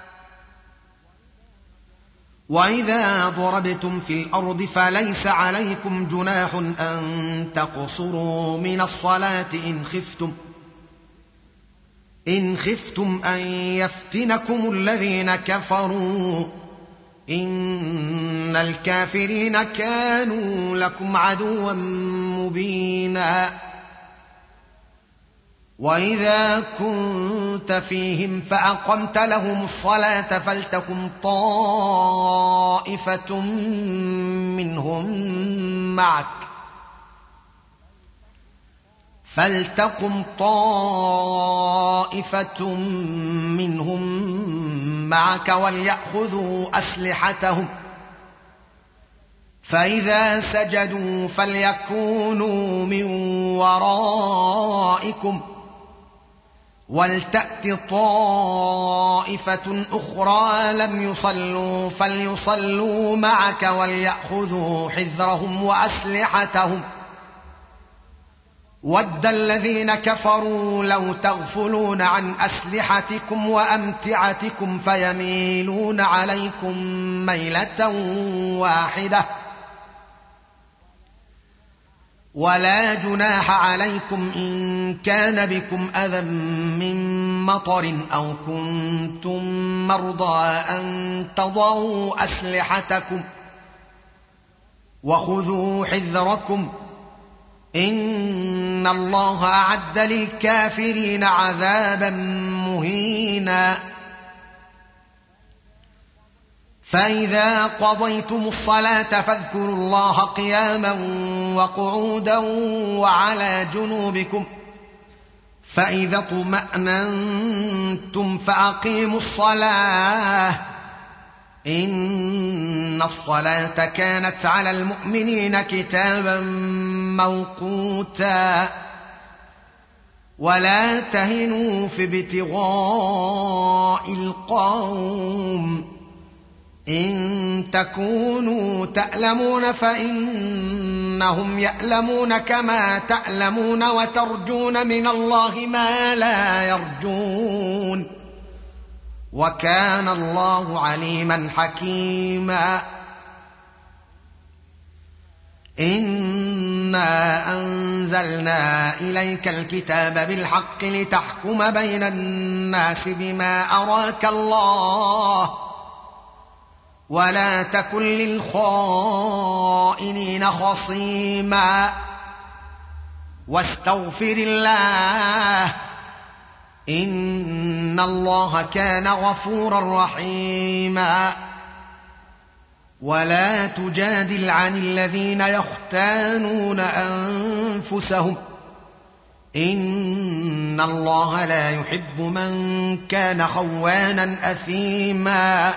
وإذا ضربتم في الأرض فليس عليكم جناح أن تقصروا من الصلاة إن خفتم إن خفتم أن يفتنكم الذين كفروا إن الكافرين كانوا لكم عدوا مبينا. وإذا كنت فيهم فأقمت لهم الصلاة فلتقم طائفة منهم معك فلتقم طائفة منهم معك وليأخذوا أسلحتهم فإذا سجدوا فليكونوا من ورائكم ولتأت طائفة أخرى لم يصلوا فليصلوا معك وليأخذوا حذرهم وأسلحتهم ود الذين كفروا لو تغفلون عن أسلحتكم وأمتعتكم فيميلون عليكم ميلة واحدة ولا جناح عليكم إن كان بكم أذى من مطر أو كنتم مرضى أن تضعوا أسلحتكم وخذوا حذركم إن الله أعد للكافرين عذابا مهينا. فإذا قضيتم الصلاة فاذكروا الله قياما وقعودا وعلى جنوبكم فإذا اطمأننتم فأقيموا الصلاة إن الصلاة كانت على المؤمنين كتابا موقوتا. ولا تهنوا في ابتغاء القوم إن تكونوا تألمون فإنهم يألمون كما تألمون وترجون من الله ما لا يرجون وكان الله عليما حكيما. إنا أنزلنا إليك الكتاب بالحق لتحكم بين الناس بما أراك الله ولا تكن للخائنين خصيما واستغفر الله إن الله كان غفورا رحيما. ولا تجادل عن الذين يختانون أنفسهم إن الله لا يحب من كان خوانا أثيما.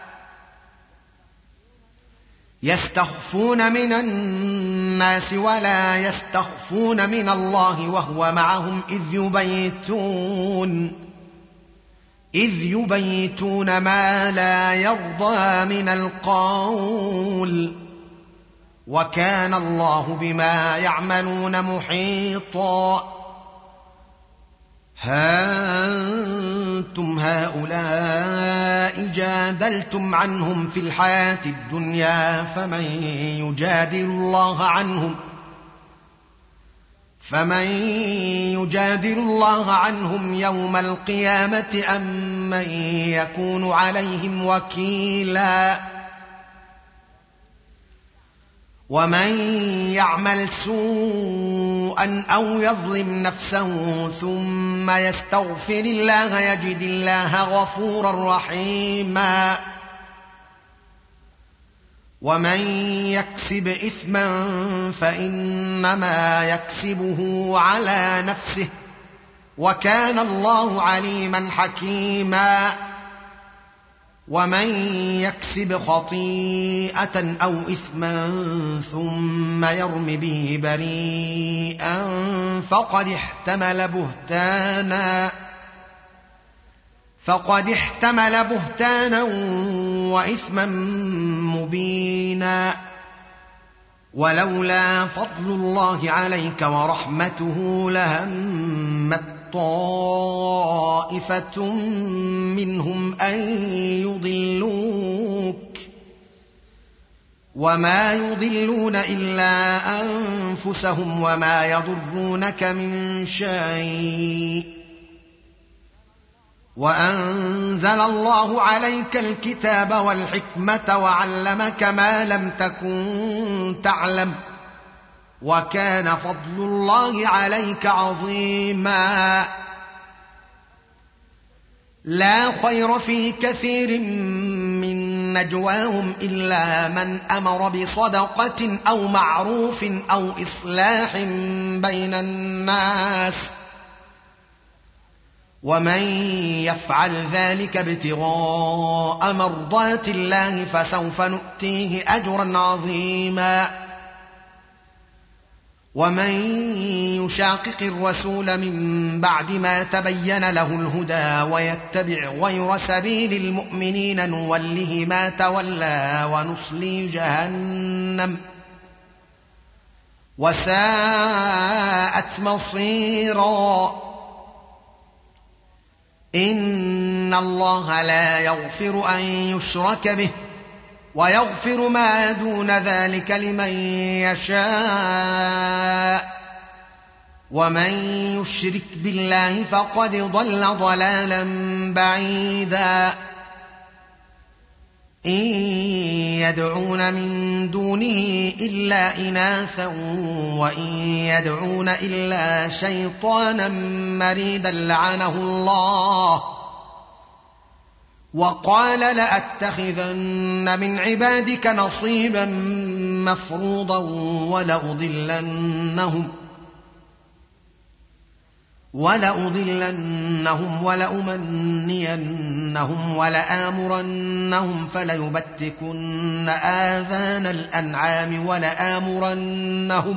يستخفون من الناس ولا يستخفون من الله وهو معهم إذ يبيتون إذ يبيتون ما لا يرضى من القول وكان الله بما يعملون محيطا. ها أنتم هؤلاء جادلتم عنهم في الحياة الدنيا فمن يجادل الله عنهم فمن يجادل الله عنهم يوم القيامة أم من يكون عليهم وكيلا. ومن يعمل سوءا أو يظلم نفسه ثم يستغفر الله يجد الله غفورا رحيما. ومن يكسب إثما فإنما يكسبه على نفسه وكان الله عليما حكيما. ومن يكسب خطيئة أو إثما ثم يرم به بريئا فقد احتمل بهتانا فقد احتمل بهتانا وإثما مبينا. ولولا فضل الله عليك ورحمته لهمت طائفة منهم أن يضلوك وما يضلون إلا أنفسهم وما يضرونك من شيء. وأنزل الله عليك الكتاب والحكمة وعلمك ما لم تكن تعلم وكان فضل الله عليك عظيما. لا خير في كثير من نجواهم إلا من أمر بصدقة أو معروف أو إصلاح بين الناس ومن يفعل ذلك ابتغاء مرضات الله فسوف نؤتيه أجرا عظيما. ومن يشاقق الرسول من بعد ما تبين له الهدى ويتبع غير سبيل المؤمنين نوله ما تولى ونصلي جهنم وساءت مصيرا. إن الله لا يغفر أن يشرك به ويغفر ما دون ذلك لمن يشاء ومن يشرك بالله فقد ضل ضلالا بعيدا. إن يدعون من دونه إلا إناثا وإن يدعون إلا شيطانا مريدا لعنه الله وقال لأتخذن من عبادك نصيبا مفروضا ولأضلنهم ولأضلنهم ولأمنينهم ولآمرنهم فليبتكن آذان الأنعام ولآمرنهم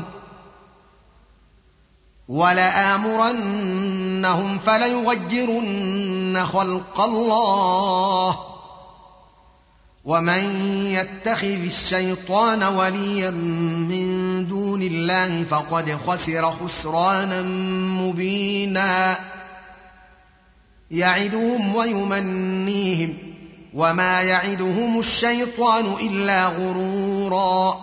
ولآمرنهم فليغيرن خلق الله ومن يتخذ الشيطان وليا من دون الله فقد خسر خسرانا مبينا. يعدهم ويمنيهم وما يعدهم الشيطان إلا غرورا.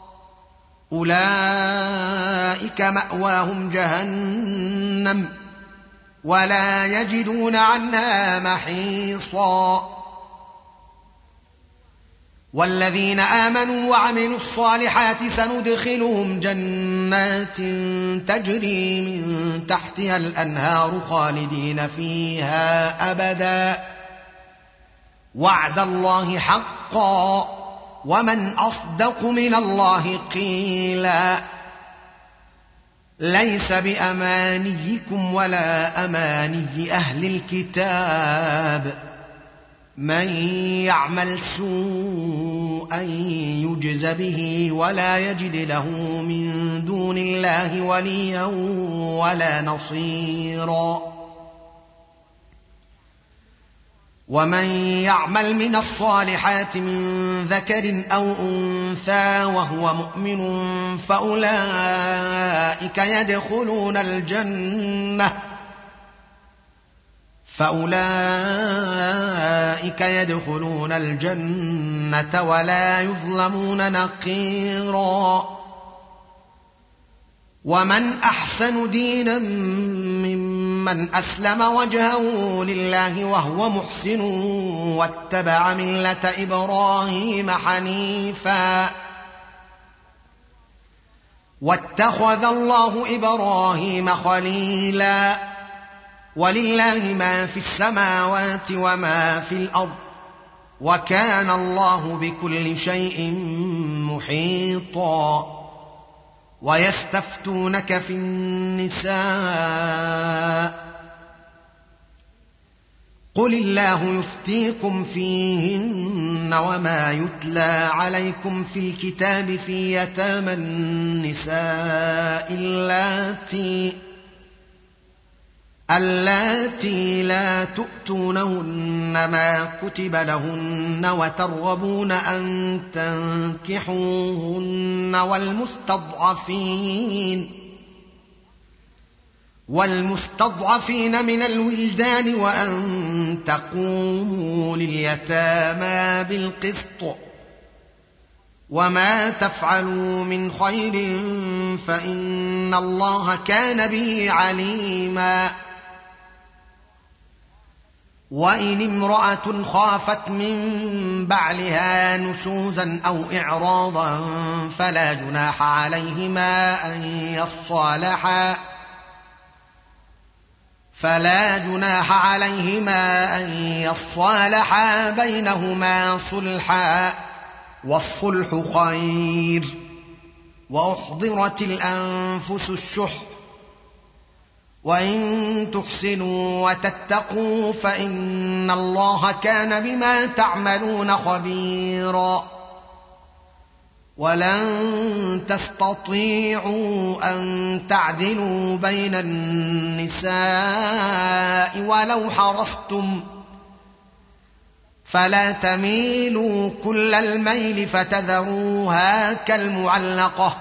أولئك مأواهم جهنم ولا يجدون عنها محيصا. والذين آمنوا وعملوا الصالحات سندخلهم جنات تجري من تحتها الأنهار خالدين فيها أبدا وعد الله حقا ومن أصدق من الله قيلا. ليس بأمانيكم ولا أماني أهل الكتاب من يعمل سوءا يجز به ولا يجد له من دون الله وليا ولا نصيرا. ومن يعمل من الصالحات من ذكر أو أنثى وهو مؤمن فأولئك يدخلون الجنة فأولئك يدخلون الجنة ولا يظلمون نقيرا. ومن أحسن دينا ممن أسلم وجهه لله وهو محسن واتبع ملة إبراهيم حنيفا واتخذ الله إبراهيم خليلا. ولله ما في السماوات وما في الأرض وكان الله بكل شيء محيطا. ويستفتونك في النساء قل الله يفتيكم فيهن وما يتلى عليكم في الكتاب في يتامى النساء اللاتي اللاتي لا تؤتونهن ما كتب لهن وترغبون أن تنكحوهن والمستضعفين والمستضعفين من الولدان وأن تقوموا لليتامى بالقسط وما تفعلوا من خير فإن الله كان به عليما وإن امرأة خافت من بعلها نشوزا أو إعراضا فلا جناح عليهما أن يصالحا فلا جناح عليهما أن يصالحا بينهما صلحا والصلح خير وأحضرت الأنفس الشح وإن تحسنوا وتتقوا فإن الله كان بما تعملون خبيرا ولن تستطيعوا أن تعدلوا بين النساء ولو حرصتم فلا تميلوا كل الميل فتذروها كالمعلقة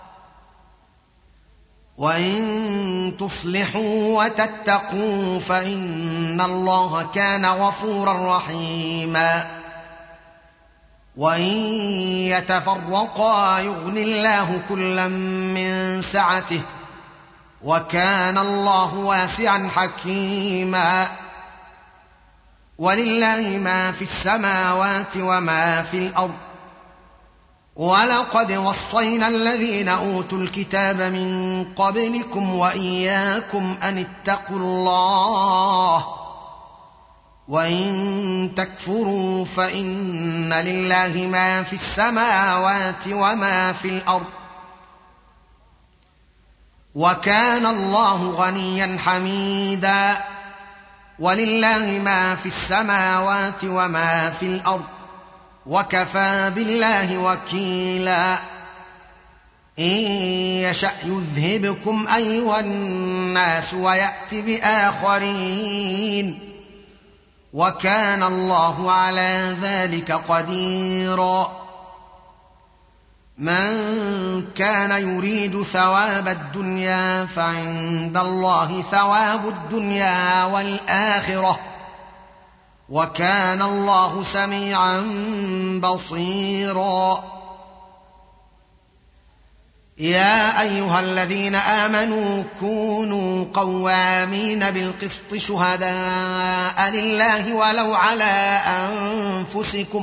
وإن تصلحوا وتتقوا فإن الله كان غفورا رحيما وإن يتفرقا يغن الله كلا من سعته وكان الله واسعا حكيما ولله ما في السماوات وما في الأرض ولقد وصينا الذين أوتوا الكتاب من قبلكم وإياكم أن اتقوا الله وإن تكفروا فإن لله ما في السماوات وما في الأرض وكان الله غنيا حميدا ولله ما في السماوات وما في الأرض وكفى بالله وكيلا إن يشأ يذهبكم أيها الناس ويأت بآخرين وكان الله على ذلك قديرا من كان يريد ثواب الدنيا فعند الله ثواب الدنيا والآخرة وكان الله سميعا بصيرا يا أيها الذين آمنوا كونوا قوامين بالقسط شهداء لله ولو على أنفسكم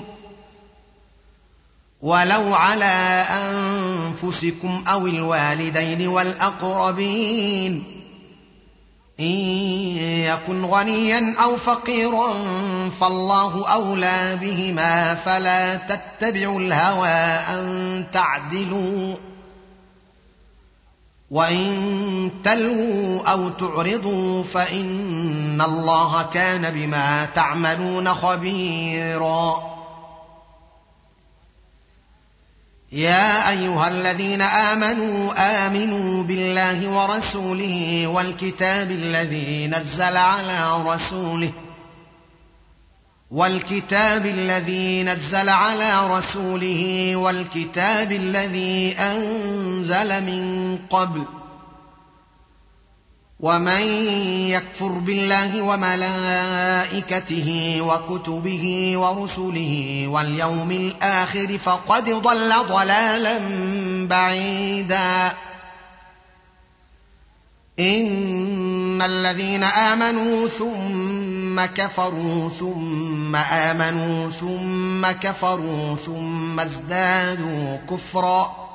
ولو على أنفسكم أو الوالدين والأقربين إن يكن غنيا أو فقيرا فالله أولى بهما فلا تتبعوا الهوى أن تعدلوا وإن تلووا أو تعرضوا فإن الله كان بما تعملون خبيرا يا أيها الذين آمنوا آمنوا بالله ورسوله والكتاب الذي نزل على رسوله والكتاب الذي نزل على رسوله والكتاب الذي أنزل من قبل ومن يكفر بالله وملائكته وكتبه ورسله واليوم الآخر فقد ضل ضلالا بعيدا إن الذين آمنوا ثم كفروا ثم آمنوا ثم كفروا ثم ازدادوا كفرا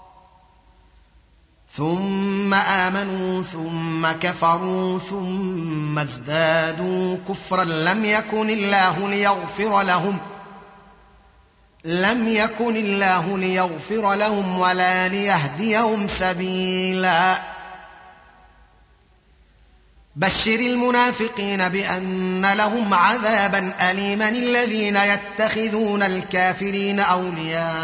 ثم آمنوا ثم كفروا ثم ازدادوا كفرا لم يكن الله ليغفر لهم لم يكن الله ليغفر لهم ولا ليهديهم سبيلا بشر المنافقين بأن لهم عذابا أليما الذين يتخذون الكافرين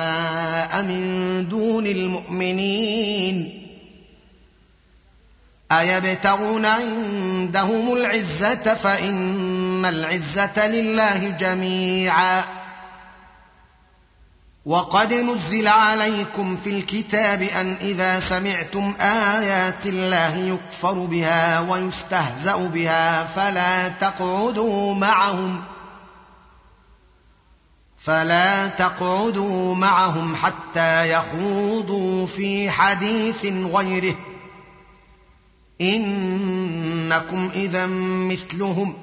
أولياء من دون المؤمنين أيبتغون عندهم العزة فإن العزة لله جميعا. وقد نزل عليكم في الكتاب أن إذا سمعتم آيات الله يكفر بها ويستهزأ بها فلا تقعدوا معهم فلا تقعدوا معهم حتى يخوضوا في حديث غيره إنكم إذا مثلهم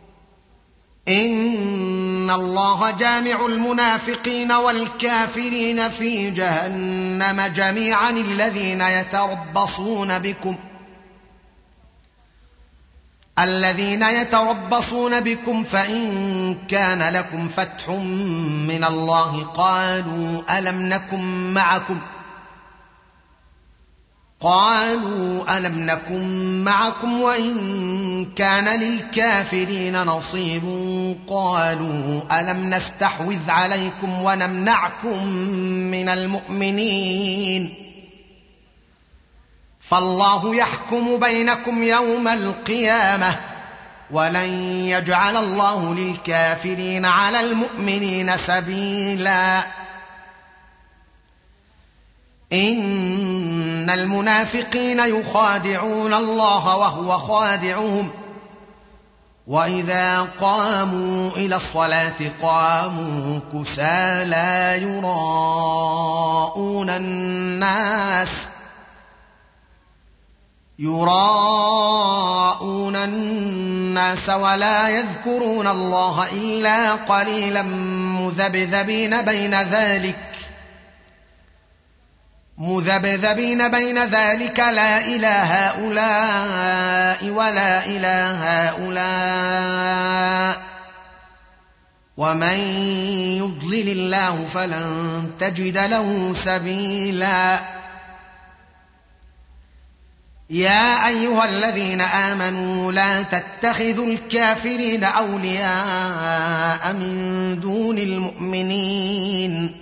إن الله جامع المنافقين والكافرين في جهنم جميعا الذين يتربصون بكم الذين يتربصون بكم فإن كان لكم فتح من الله قالوا ألم نكن معكم قالوا ألم نكن معكم وإن كان للكافرين نصيب قالوا ألم نستحوذ عليكم ونمنعكم من المؤمنين فالله يحكم بينكم يوم القيامة ولن يجعل الله للكافرين على المؤمنين سبيلا. إن المنافقين يخادعون الله وهو خادعهم وإذا قاموا إلى الصلاة قاموا كسالى يراءون الناس يراءون الناس ولا يذكرون الله إلا قليلا مذبذبين بين ذلك مذبذبين بين ذلك لا إلى هؤلاء ولا إلى هؤلاء ومن يضلل الله فلن تجد له سبيلا. يا أيها الذين آمنوا لا تتخذوا الكافرين أولياء من دون المؤمنين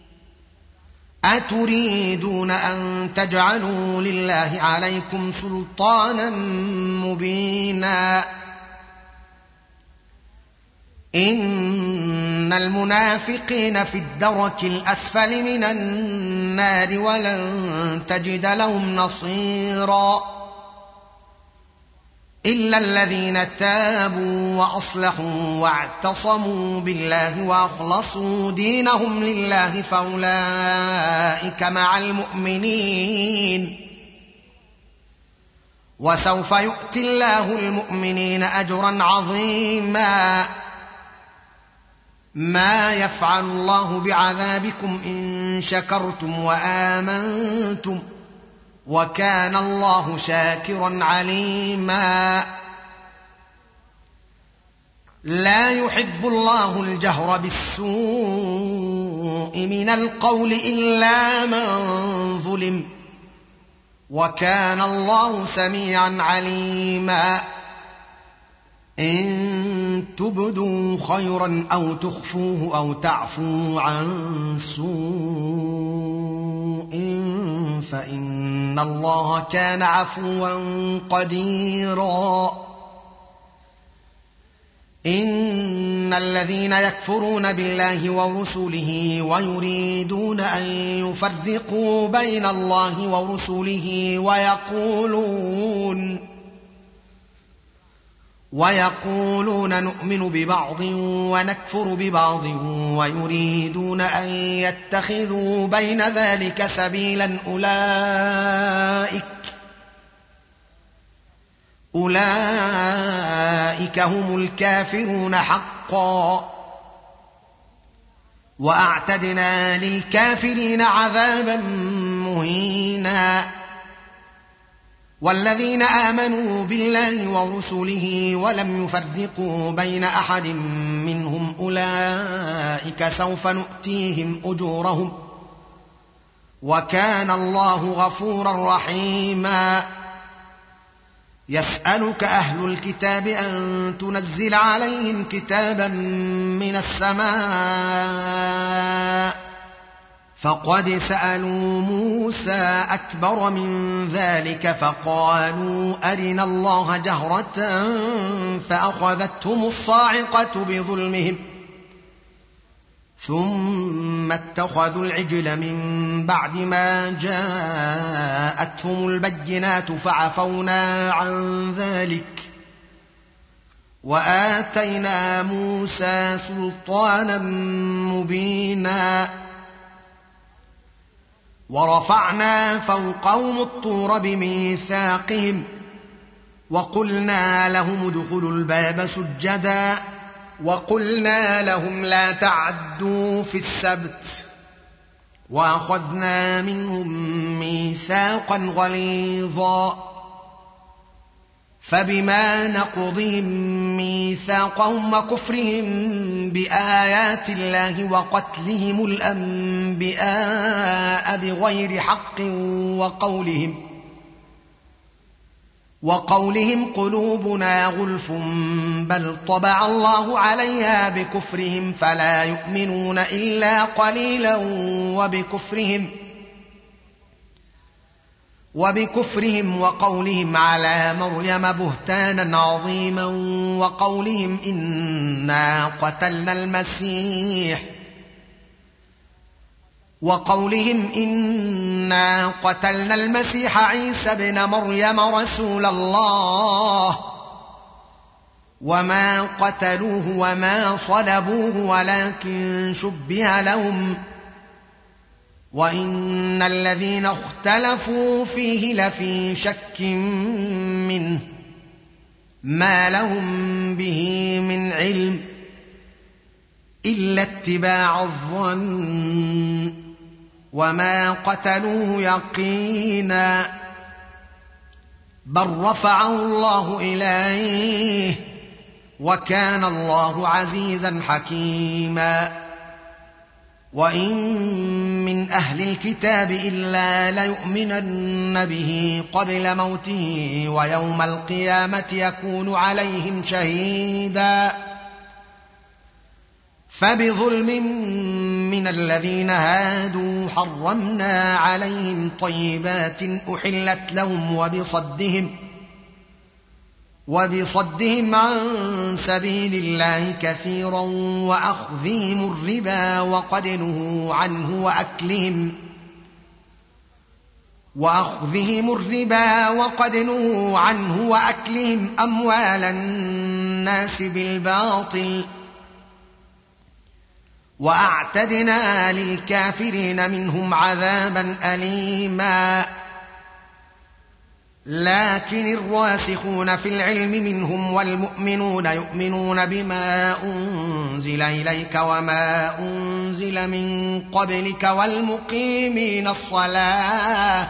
أتريدون أن تجعلوا لله عليكم سلطانا مبينا. إن المنافقين في الدرك الأسفل من النار ولن تجد لهم نصيرا إلا الذين تابوا وأصلحوا واعتصموا بالله وأخلصوا دينهم لله فأولئك مع المؤمنين وسوف يؤتي الله المؤمنين أجرا عظيما. ما يفعل الله بعذابكم إن شكرتم وآمنتم وكان الله شاكرا عليما. لا يحب الله الجهر بالسوء من القول إلا من ظلم وكان الله سميعا عليما. إن تبدوا خيرا أو تخفوه أو تعفوا عن سوء فإن الله كان عفوا قديرا. إن الذين يكفرون بالله ورسله ويريدون أن يفرقوا بين الله ورسله ويقولون ويقولون نؤمن ببعض ونكفر ببعض ويريدون أن يتخذوا بين ذلك سبيلا أولئك أولئك هم الكافرون حقا وأعتدنا للكافرين عذابا مهينا. والذين آمنوا بالله ورسله ولم يفرقوا بين أحد منهم أولئك سوف نؤتيهم أجورهم وكان الله غفورا رحيما. يسألك أهل الكتاب أن تنزل عليهم كتابا من السماء فقد سألوا موسى أكبر من ذلك فقالوا أرنا الله جهرة فأخذتهم الصاعقة بظلمهم ثم اتخذوا العجل من بعد ما جاءتهم البينات فعفونا عن ذلك وآتينا موسى سلطانا مبينا ورفعنا فوقهم الطور بميثاقهم وقلنا لهم ادخلوا الباب سجدا وقلنا لهم لا تعدوا في السبت وأخذنا منهم ميثاقا غليظا فبما نقضهم ميثاقهم وكفرهم بآيات الله وقتلهم الأنبياء بغير حق وقولهم وقولهم قلوبنا غلف بل طبع الله عليها بكفرهم فلا يؤمنون إلا قليلا وبكفرهم وبكفرهم وقولهم على مريم بهتانا عظيما وقولهم إنا قتلنا المسيح وقولهم إنا قتلنا المسيح عيسى ابن مريم رسول الله وما قتلوه وما صلبوه ولكن شبه لهم وإن الذين اختلفوا فيه لفي شك منه ما لهم به من علم إلا اتباع الظن وما قتلوه يقينا بل رفعه الله إليه وكان الله عزيزا حكيما وإن من أهل الكتاب إلا ليؤمنن به قبل موته ويوم القيامة يكون عليهم شهيدا فبظلم من الذين هادوا حرمنا عليهم طيبات أحلت لهم وبصدهم وبصدهم عن سبيل الله كثيرا وأخذهم الربا وقد نهوا عنه وأكلهم وأخذهم الربا وقد نهوا عنه وأكلهم أموال الناس بالباطل وأعتدنا للكافرين منهم عذابا أليما لكن الراسخون في العلم منهم والمؤمنون يؤمنون بما أنزل إليك وما أنزل من قبلك والمقيمين الصلاة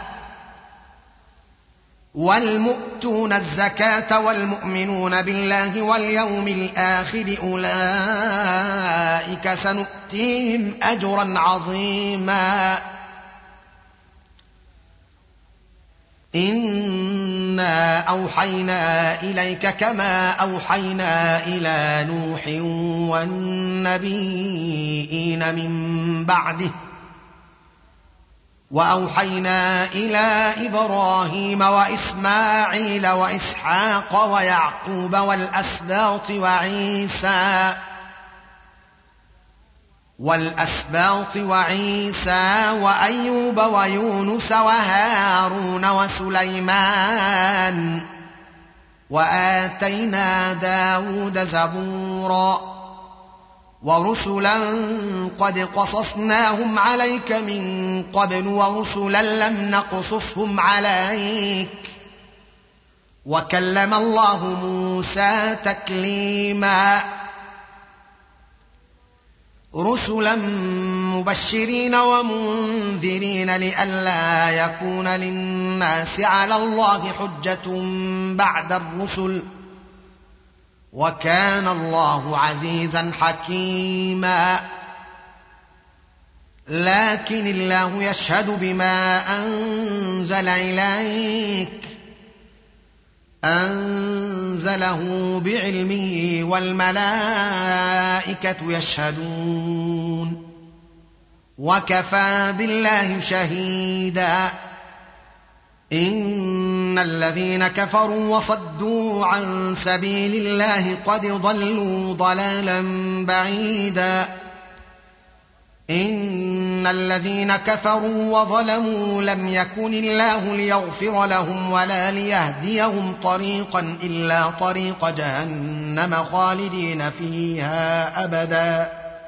والمؤتون الزكاة والمؤمنون بالله واليوم الآخر أولئك سنؤتيهم أجرا عظيما إنا أوحينا إليك كما أوحينا إلى نوح والنبيين من بعده وأوحينا إلى إبراهيم وإسماعيل وإسحاق ويعقوب والأسباط وعيسى والأسباط وعيسى وأيوب ويونس وهارون وسليمان وآتينا داود زبورا ورسلا قد قصصناهم عليك من قبل ورسلا لم نقصصهم عليك وكلم الله موسى تكليما رسلا مبشرين ومنذرين لئلا يكون للناس على الله حجة بعد الرسل وكان الله عزيزا حكيما لكن الله يشهد بما أنزل إليك أنزله بعلمه والملائكة يشهدون وكفى بالله شهيدا. إن الذين كفروا وصدوا عن سبيل الله قد ضلوا ضلالا بعيدا. إن الذين كفروا وظلموا لم يكن الله ليغفر لهم ولا ليهديهم طريقا إلا طريق جهنم خالدين فيها أبدا،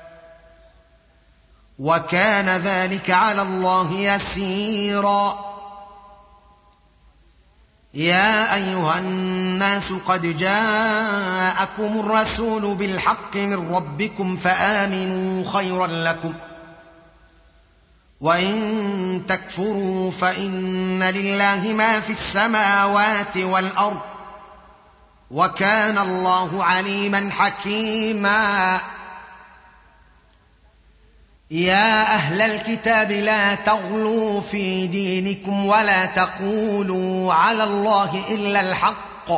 وكان ذلك على الله يسيرا. يا أيها الناس قد جاءكم الرسول بالحق من ربكم فآمنوا خيرا لكم، وإن تكفروا فإن لله ما في السماوات والأرض، وكان الله عليما حكيما. يا أهل الكتاب لا تغلوا في دينكم ولا تقولوا على الله إلا الحق،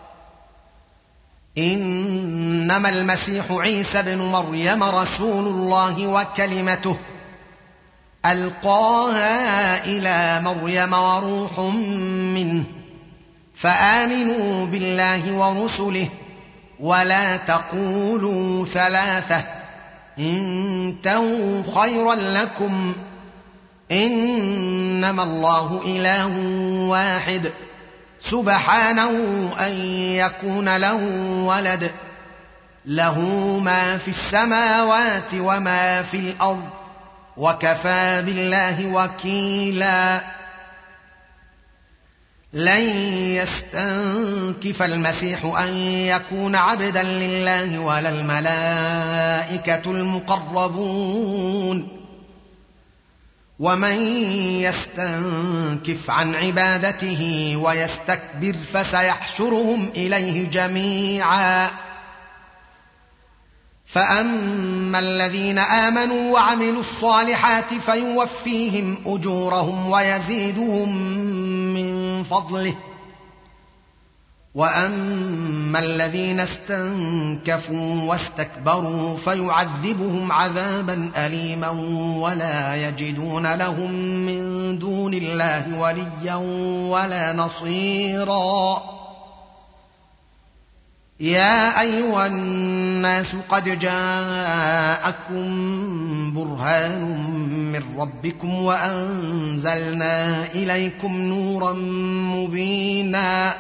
إنما المسيح عيسى بن مريم رسول الله وكلمته ألقاها إلى مريم وروح منه، فآمنوا بالله ورسله ولا تقولوا ثلاثة، انتهوا خيرا لكم، إنما الله إله واحد سبحانه أن يكون له ولد، له ما في السماوات وما في الأرض، وكفى بالله وكيلا. لن يستنكف المسيح أن يكون عبدا لله ولا الملائكة المقربون، ومن يستنكف عن عبادته ويستكبر فسيحشرهم إليه جميعا. فأما الذين آمنوا وعملوا الصالحات فيوفيهم أجورهم ويزيدهم من فضله، وأما الذين استنكفوا واستكبروا فيعذبهم عذابا أليما ولا يجدون لهم من دون الله وليا ولا نصيرا. يا أيها الناس قد جاءكم برهان من ربكم وأنزلنا إليكم نورا مبينا.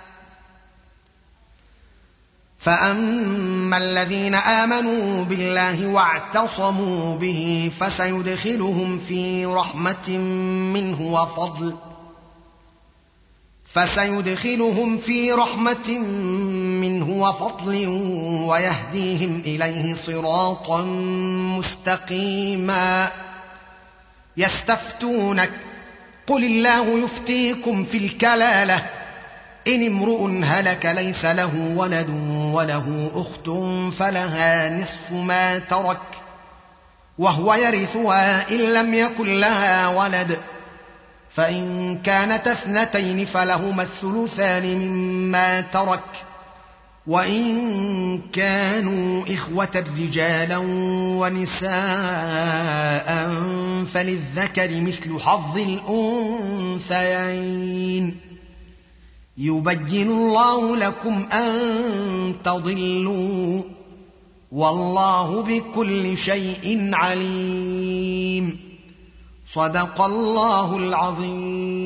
فأما الذين آمنوا بالله واعتصموا به فسيدخلهم في رحمة منه وفضل فسيدخلهم في رحمة منه وفضل ويهديهم إليه صراطا مستقيما. يستفتونك قل الله يفتيكم في الكلالة إن امرؤ هلك ليس له ولد وله أخت فلها نصف ما ترك وهو يرثها إن لم يكن لها ولد، فإن كانت اثنتين فلهما الثلثان مما ترك، وإن كانوا إخوة رجالا ونساء فللذكر مثل حظ الأنثيين. يبين الله لكم أن تضلوا والله بكل شيء عليم. صدق الله العظيم.